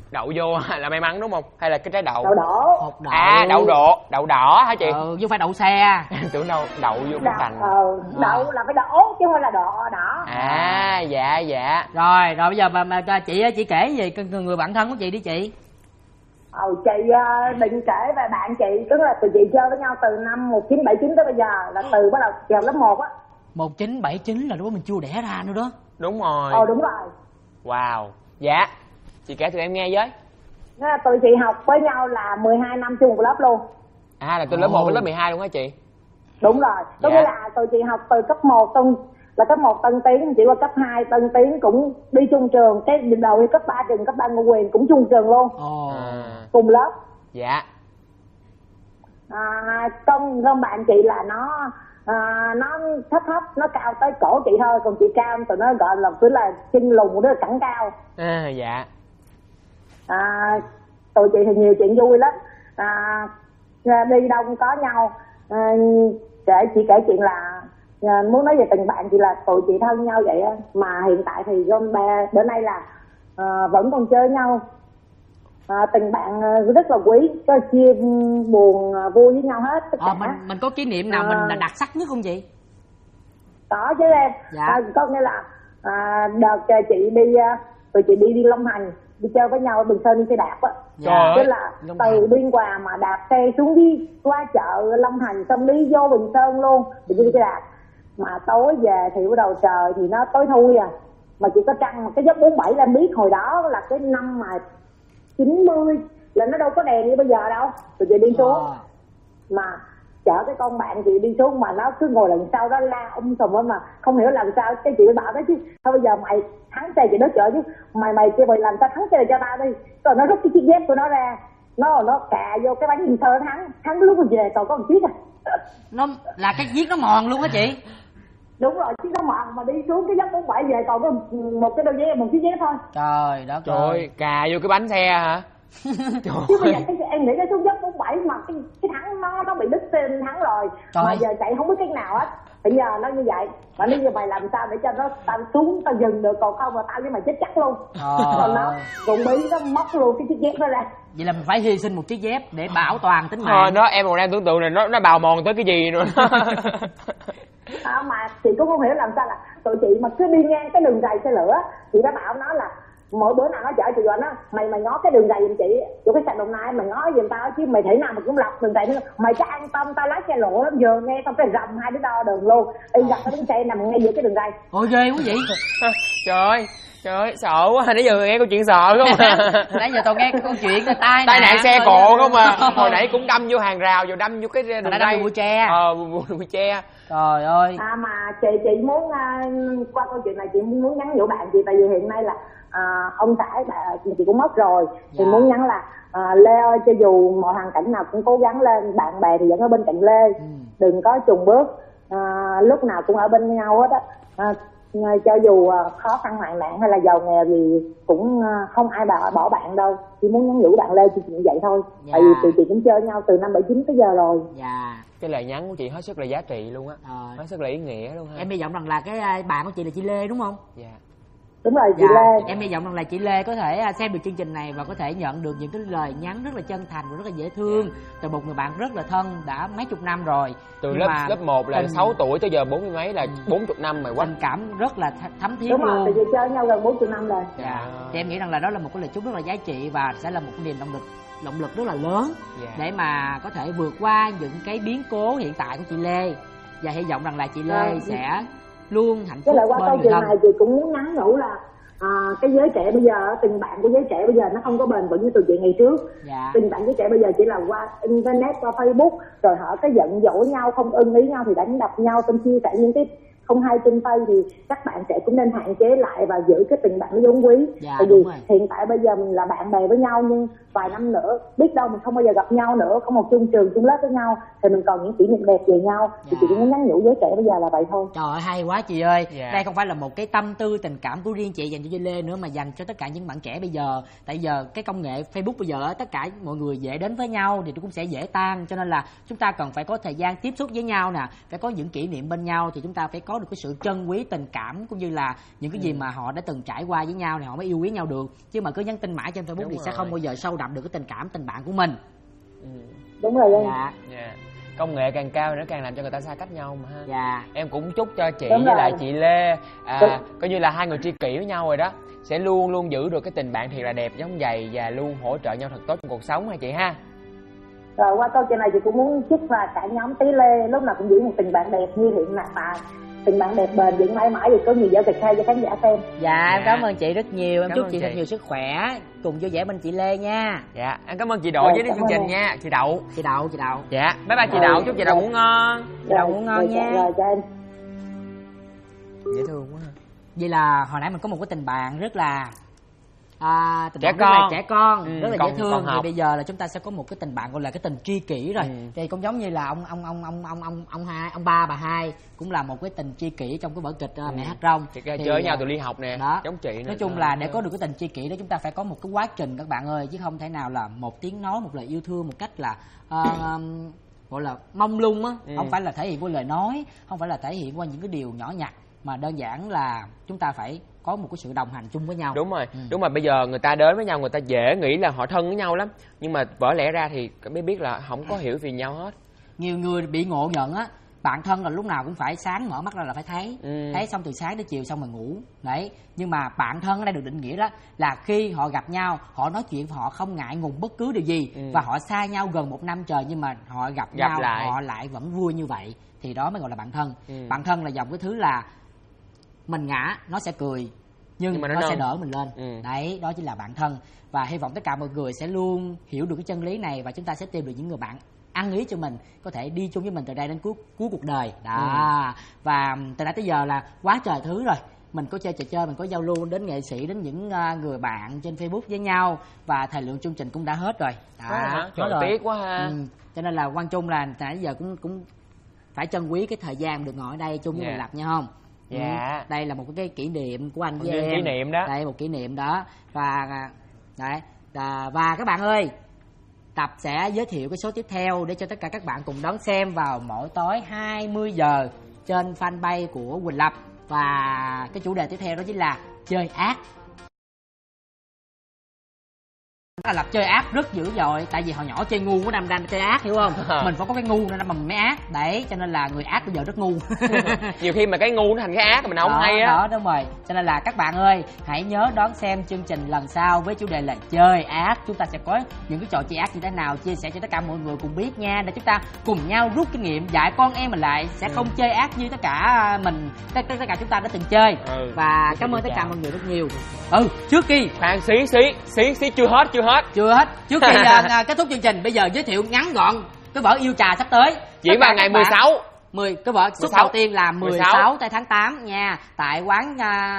Đậu vô là may mắn đúng không? Hay là cái trái đậu? Đậu đỏ. Hột đậu. À đậu đỏ hả chị? Chứ phải đậu xe. Tưởng đậu vô cái cành. Đậu là phải đỏ chứ không phải là đỏ. À dạ. Rồi bây giờ mà chị kể gì người bạn thân của chị đi chị. Chị định kể về bạn chị, tức là tụi chị chơi với nhau từ năm 1979 tới bây giờ, là từ bắt đầu vào lớp 1 á. 1979 là lúc đó mình chưa đẻ ra nữa đó. Đúng rồi. Đúng rồi. Wow. Dạ. Chị kể tụi em nghe với. Tụi chị học với nhau là 12 năm chung một lớp luôn. À là từ lớp 1 đến lớp 12 luôn hả chị? Đúng rồi. Có nghĩa là tụi chị học từ cấp 1 là cấp 1 Tân Tiến, chỉ qua cấp 2 Tân Tiến cũng đi chung trường, cái đầu đi cấp 3 trường cấp 3 Ngô Quyền cũng chung trường luôn. Cùng lớp. Dạ. Con bạn chị là nó thấp, nó cao tới cổ chị thôi, còn chị cao tụi nó gọi là cứ là chân lùn, rất là cẳng cao. Dạ. Tụi chị thì nhiều chuyện vui lắm. Đi đâu cũng có nhau. Chị kể chuyện là muốn nói về tình bạn chị là tụi chị thân nhau vậy á, mà hiện tại thì con bé bữa nay là vẫn còn chơi nhau. Tình bạn rất là quý, có chia buồn vui với nhau hết tất cả. Mình có kỷ niệm nào mình là đặc sắc nhất không chị? Có chứ em. Có nghĩa là đợt tụi chị đi Long Thành, đi chơi với nhau ở Bình Sơn, đi xe đạp á. Tức là từ Biên Hòa mà đạp xe xuống đi qua chợ Long Thành, xong đi vô Bình Sơn luôn, thì đi xe đạp. Mà tối về thì bắt đầu trời thì nó tối thui mà chỉ có trăng, mà cái dốc 47 là em biết hồi đó là cái năm mà 90 là nó đâu có đèn như bây giờ đâu. Tụi chị đi xuống mà chở cái con bạn chị đi xuống mà nó cứ ngồi lần sau đó la sùm á, mà không hiểu làm sao. Cái chị mới bảo đó chứ thôi bây giờ mày thắng xe chị đó chở chứ mày kêu mày làm sao thắng xe này cho tao đi. Rồi nó rút cái chiếc dép của nó ra, nó cà vô cái bánh sơ thắng lúc mà về còn có một chiếc Nó là cái chiếc nó mòn luôn á chị. Đúng rồi, chiếc nó mòn mà đi xuống cái dốc 47 về còn có một cái đôi dép, một chiếc dép thôi. Trời đất ơi. Cà vô cái bánh xe hả? Chứ bây giờ em nghĩ cái xuống dốc 47 mà cái thắng nó bị đứt tên thắng rồi. Mà giờ chạy không biết cách nào hết. Bây giờ nó như vậy, mà bây giờ mày làm sao để cho nó tao xuống tao dừng được, còn không là tao với mày chết chắc luôn. Còn nó cùng bí nó móc luôn cái chiếc dép đó ra. Vậy là mình phải hy sinh một chiếc dép để bảo toàn tính mạng. Nó em còn đang tưởng tượng này nó bào mòn tới cái gì nữa. Mà chị cũng không hiểu làm sao là tụi chị mà cứ đi ngang cái đường rầy xe lửa, chị đã bảo nó là mỗi bữa nào nó chở chị gọi nó mày ngó cái đường rầy giùm chị, chỗ cái sạch Đồng Nai mày ngó giùm tao chứ mày thể nào mà cũng lọc đường rầy nữa. Mày chắc an tâm, tao lái xe lộ lắm, vừa nghe xong cái rầm hai đứa đo đường luôn, đi gặp cái bánh xe nằm ngay giữa cái đường rầy. Ôi ghê quá vậy. Trời ơi sợ quá, nãy giờ nghe câu chuyện sợ không à. Nãy giờ tao nghe câu chuyện tai nạn xe cộ không à. Hồi nãy cũng đâm vô hàng rào, rồi đâm vô cái đường dây bụi tre. Bụi tre. Trời ơi. Mà chị muốn qua câu chuyện này chị muốn nhắn nhủ bạn chị, tại vì hiện nay là ông xã chị cũng mất rồi, thì muốn nhắn là Lê ơi, cho dù mọi hoàn cảnh nào cũng cố gắng lên, bạn bè thì vẫn ở bên cạnh Lê, đừng có chùng bước, lúc nào cũng ở bên nhau hết á. Cho dù khó khăn hoạn nạn hay là giàu nghèo gì cũng không ai bỏ bạn đâu. Chỉ muốn nhắn nhủ bạn Lê chỉ như vậy thôi. Tại vì tụi chị cũng chơi nhau từ năm 79 tới giờ rồi. Cái lời nhắn của chị hết sức là giá trị luôn á, hết sức là ý nghĩa luôn ha. Em hy vọng rằng là cái bạn của chị là chị Lê đúng không? Đúng rồi, chị Lê. Em hy vọng rằng là chị Lê có thể xem được chương trình này và có thể nhận được những cái lời nhắn rất là chân thành và rất là dễ thương từ một người bạn rất là thân đã mấy chục năm rồi. Từ lớp 1 là 6 tuổi tới giờ 40 mấy là 40 năm rồi quá. Tình cảm rất là thấm thiết đúng luôn. Đúng rồi, tại vì chơi nhau gần 40 năm rồi. Thì em nghĩ rằng là đó là một cái lời chúc rất là giá trị và sẽ là một cái niềm động lực rất là lớn để mà có thể vượt qua những cái biến cố hiện tại của chị Lê. Và hy vọng rằng là chị Lê sẽ luôn hạnh phúc bên người thân. Qua câu chuyện này chị cũng muốn nhắn nhủ là cái giới trẻ bây giờ, tình bạn của giới trẻ bây giờ nó không có bền vững như tụi chị ngày trước. Tình bạn giới trẻ bây giờ chỉ là qua internet, qua Facebook, rồi họ cái giận dỗi nhau, không ưng ý nhau thì đánh đập nhau, xong chia sẻ những cái không hay trên tay, thì các bạn trẻ cũng nên hạn chế lại và giữ cái tình bạn nó vốn quý. Tại vì hiện tại bây giờ mình là bạn bè với nhau, nhưng vài năm nữa biết đâu mình không bao giờ gặp nhau nữa, không một chung trường chung lớp với nhau thì mình còn những kỷ niệm đẹp về nhau. Thì chị cũng muốn nhắn nhủ giới trẻ bây giờ là vậy thôi. Trời ơi hay quá chị ơi. Đây không phải là một cái tâm tư tình cảm của riêng chị dành cho Lê nữa, mà dành cho tất cả những bạn trẻ bây giờ. Tại giờ cái công nghệ Facebook bây giờ tất cả mọi người dễ đến với nhau thì cũng sẽ dễ tan, cho nên là chúng ta cần phải có thời gian tiếp xúc với nhau nè, phải có những kỷ niệm bên nhau, thì chúng ta phải có được cái sự trân quý tình cảm cũng như là những cái gì mà họ đã từng trải qua với nhau thì họ mới yêu quý nhau được. Chứ mà cứ nhắn tin mãi trên Facebook thì sẽ không bao giờ sâu đậm được cái tình cảm tình bạn của mình. Đúng rồi anh. Dạ. Công nghệ càng cao nó càng làm cho người ta xa cách nhau mà ha. Dạ. Em cũng chúc cho chị Đúng với rồi. lại chị Lê coi như là hai người tri kỷ với nhau rồi đó, sẽ luôn luôn giữ được cái tình bạn thiệt là đẹp giống vậy và luôn hỗ trợ nhau thật tốt trong cuộc sống ha chị ha. Rồi qua câu chuyện này chị cũng muốn chúc là cả nhóm Tí Lê lúc nào cũng giữ một tình bạn đẹp như hiện tại, tình bạn đẹp bền vững mãi mãi, thì có nhiều giao dịch hay cho khán giả xem. Dạ em cảm ơn chị rất nhiều, em Cảm chúc ơn chị thật chị. nhiều sức khỏe cùng vui vẻ bên chị Lê nha. Dạ em cảm ơn chị Đội với đến chương trình nha, chị Đậu. Chị Đậu. Dạ bye bye chị Đậu, chúc chị Đậu ngủ ngon. Chị Đậu ngủ ngon nha. Rồi cho em. Dễ thương quá ha. Vậy là hồi nãy mình có một cái tình bạn rất là tình Trẻ bạn rất là con. trẻ con, rất là dễ còn thương. Thì học. bây giờ là chúng ta sẽ có một cái tình bạn gọi là cái tình tri kỷ rồi. Thì cũng giống như là ông ba bà hai cũng là một cái tình tri kỷ trong cái vở kịch Mẹ Hát Rong. Thì chơi nhau từ ly học nè, đó. giống chị nữa. Nói chung là để có được cái tình tri kỷ đó chúng ta phải có một cái quá trình các bạn ơi, chứ không thể nào là một tiếng nói, một lời yêu thương một cách là gọi là mông lung á, không phải là thể hiện qua lời nói, không phải là thể hiện qua những cái điều nhỏ nhặt, mà đơn giản là chúng ta phải có một cái sự đồng hành chung với nhau. Đúng rồi, đúng rồi. Bây giờ người ta đến với nhau, người ta dễ nghĩ là họ thân với nhau lắm, nhưng mà vỡ lẽ ra thì mới biết là không có hiểu vì nhau hết. Nhiều người bị ngộ nhận á, bạn thân là lúc nào cũng phải sáng mở mắt ra là phải thấy, thấy xong từ sáng đến chiều xong rồi ngủ đấy. Nhưng mà bạn thân ở đây được định nghĩa đó là khi họ gặp nhau, họ nói chuyện, họ không ngại ngùng bất cứ điều gì, và họ xa nhau gần 1 năm trời nhưng mà họ gặp nhau lại. Họ lại vẫn vui như vậy, thì đó mới gọi là bạn thân. Bạn thân là dòng cái thứ là mình ngã nó sẽ cười, nhưng mà nó sẽ đỡ mình lên. Đấy, đó chính là bạn thân. Và hy vọng tất cả mọi người sẽ luôn hiểu được cái chân lý này, và chúng ta sẽ tìm được những người bạn ăn ý cho mình, có thể đi chung với mình từ đây đến cuối cuộc đời đó. Và từ nãy tới giờ là quá trời thứ rồi, mình có chơi trò chơi, mình có giao lưu đến nghệ sĩ, đến những người bạn trên Facebook với nhau, và thời lượng chương trình cũng đã hết rồi. Trời tiếc quá ha. Cho nên là Quang Trung là từ nãy giờ cũng phải trân quý cái thời gian được ngồi ở đây chung với mình Lập nha không? Dạ. Đây là một cái kỷ niệm của anh với em. Kỷ niệm đó. Đây một kỷ niệm đó. Và đấy, và các bạn ơi, Tập sẽ giới thiệu cái số tiếp theo để cho tất cả các bạn cùng đón xem vào mỗi tối 20 giờ trên fanpage của Quỳnh Lập. Và cái chủ đề tiếp theo đó chính là chơi ác. Lập chơi ác rất dữ dội, tại vì hồi nhỏ chơi ngu có đâm ra chơi ác, hiểu không? Mình phải có cái ngu nên mà mình mới ác đấy, cho nên là người ác bây giờ rất ngu. Nhiều khi mà cái ngu nó thành cái ác mình không hay á. Đó, đúng rồi. Cho nên là các bạn ơi, hãy nhớ đón xem chương trình lần sau với chủ đề là chơi ác. Chúng ta sẽ có những cái trò chơi ác như thế nào chia sẻ cho tất cả mọi người cùng biết nha, để chúng ta cùng nhau rút kinh nghiệm, dạy con em mình lại sẽ không chơi ác như tất cả tất cả chúng ta đã từng chơi. Và cảm ơn tất cả mọi người rất nhiều. Trước khi khoan xí chưa hết. Trước khi kết thúc chương trình, bây giờ giới thiệu ngắn gọn cái vở Yêu Trà sắp tới diễn vào ngày 16. Cái vở suất đầu tiên là 16 tháng 8 nha, tại quán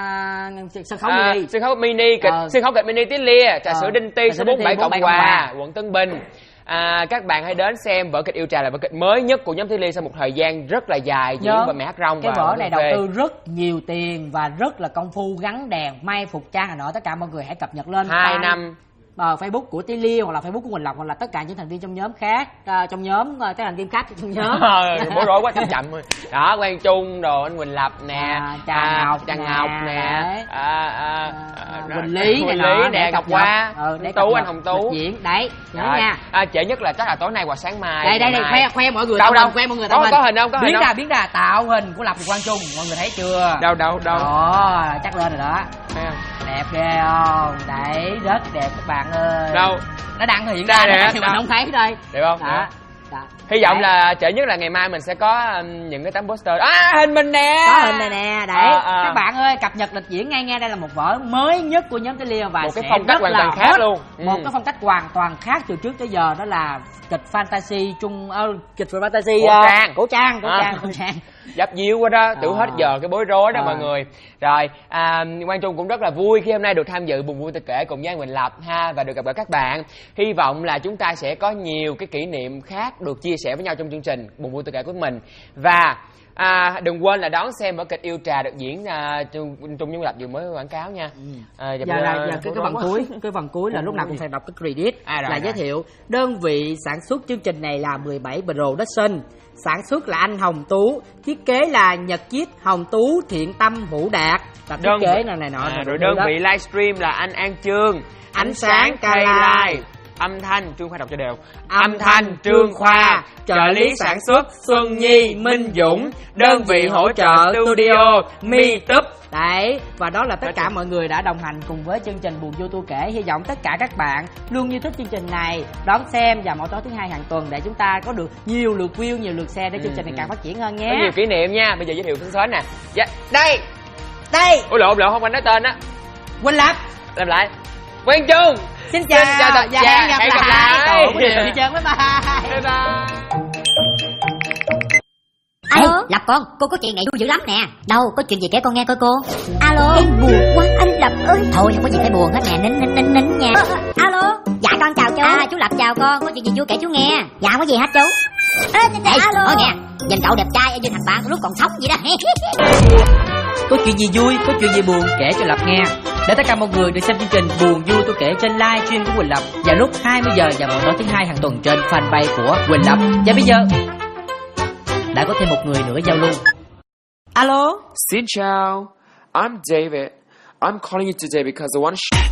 sân khấu mini. Sân khấu mini kịch sân khấu kịch mini Tí Lia, trà sữa Đinh Ti, số 47 Cộng Hòa, quận Tân Bình. Các bạn hãy đến xem vở kịch Yêu Trà là vở kịch mới nhất của nhóm Tí Lia sau một thời gian rất là dài diễn vào Mẹ Hát Rong. Cái vở này đầu tư rất nhiều tiền và rất là công phu, gắn đèn, may phục trang nọ, tất cả mọi người hãy cập nhật lên 2 năm Facebook của Tí Lia hoặc là Facebook của Quỳnh Lập hoặc là tất cả những thành viên trong nhóm khác, trong nhóm các thành viên khác trong nhóm. Bối rối quá, chậm thôi. Đó, Quang Trung đồ, anh Quỳnh Lập nè, Trà Ngọc nè, Quỳnh Lý nè, Ngọc Hoa, Tú, anh Hồng Tú diễn đấy, nhớ nha. Trễ nhất là chắc là tối nay hoặc sáng mai. Đây khoe mọi người. Khoe mọi người có hình không? Biến ra tạo hình của Lập và Quang Trung, mọi người thấy chưa? Đâu. Chắc lên rồi đó. Đẹp ghê không? Đấy, rất đẹp các bạn ơi. Đâu? Nó đang hiện ra nè, thì mình không thấy đây. Đẹp không? Đó. Hy vọng là trễ nhất là ngày mai mình sẽ có những cái tấm poster. Hình mình nè. Có hình này nè, đấy. Các bạn ơi, cập nhật lịch diễn ngay đây là một vở mới nhất của nhóm Tí Lia và một cái phong cách hoàn toàn khác luôn. Một cái phong cách hoàn toàn khác từ trước tới giờ, đó là kịch fantasy kịch fantasy cổ trang. Dập dìu quá đó, tưởng hết giờ cái bối rối đó mọi người. Rồi, Quang Trung cũng rất là vui khi hôm nay được tham dự Buồn Vui Tôi Kể cùng với anh Quỳnh Lập ha, và được gặp gỡ các bạn. Hy vọng là chúng ta sẽ có nhiều cái kỷ niệm khác được chia sẻ với nhau trong chương trình Buồn Vui Tôi Kể của mình. Và đừng quên là đón xem vở kịch Yêu Trà được diễn Trung Nhân Lập vừa mới quảng cáo nha. Giờ cái phần cuối là lúc nào cũng phải đọc cái credit là giới thiệu đơn vị sản xuất chương trình này là 17 Production, sản xuất là anh Hồng Tú, thiết kế là Nhật Chiết, Hồng Tú, Thiện Tâm, Hữu Đạt, và thiết kế này nọ. Rồi đơn vị livestream là anh An Trương, Ánh Sáng Cây Lai, âm thanh Trương Khoa đọc cho đều, âm thanh Trương Khoa, trợ lý sản xuất Xuân Nhi, Minh Dũng, đơn vị hỗ trợ studio Mi Túp. Đấy, và đó là tất cả mọi người đã đồng hành cùng với chương trình Buồn Vui Tôi Kể. Hy vọng tất cả các bạn luôn yêu thích chương trình này, đón xem vào mỗi tối thứ hai hàng tuần để chúng ta có được nhiều lượt view, nhiều lượt share để chương trình này càng phát triển hơn nhé. Có nhiều kỷ niệm nha. Bây giờ giới thiệu Phương Sến nè. Dạ, đây. Ôi lộn không anh nói tên á. Quỳnh Lập. Làm lại. Quang Trung. Xin chào. Hẹn gặp lại. Tổ đi chơi. Bye bye. Alo. Ê, Lập con, cô có chuyện này vui dữ lắm nè. Đâu, có chuyện gì kể con nghe coi cô. Alo. Em buồn quá anh Lập ơi. Thôi không có gì phải buồn hết nè, nín nha. Alo. Dạ con chào chú. Chú Lập chào con, có chuyện gì chú kể chú nghe. Dạ không có gì hết chú. Ê, alo. Thôi nghe, nhìn cậu đẹp trai như thằng bạn lúc còn sống vậy đó. Có chuyện gì vui, có chuyện gì buồn kể cho Lập nghe. Để tất cả mọi người được xem chương trình Buồn Vui Tôi Kể trên live stream của Quỳnh Lập vào lúc 20 giờ vào mỗi tối thứ hai hàng tuần trên fanpage của Quỳnh Lập. Và bây giờ đã có thêm một người nữa giao lưu. Alo. Xin chào, I'm David. I'm calling you today because I want to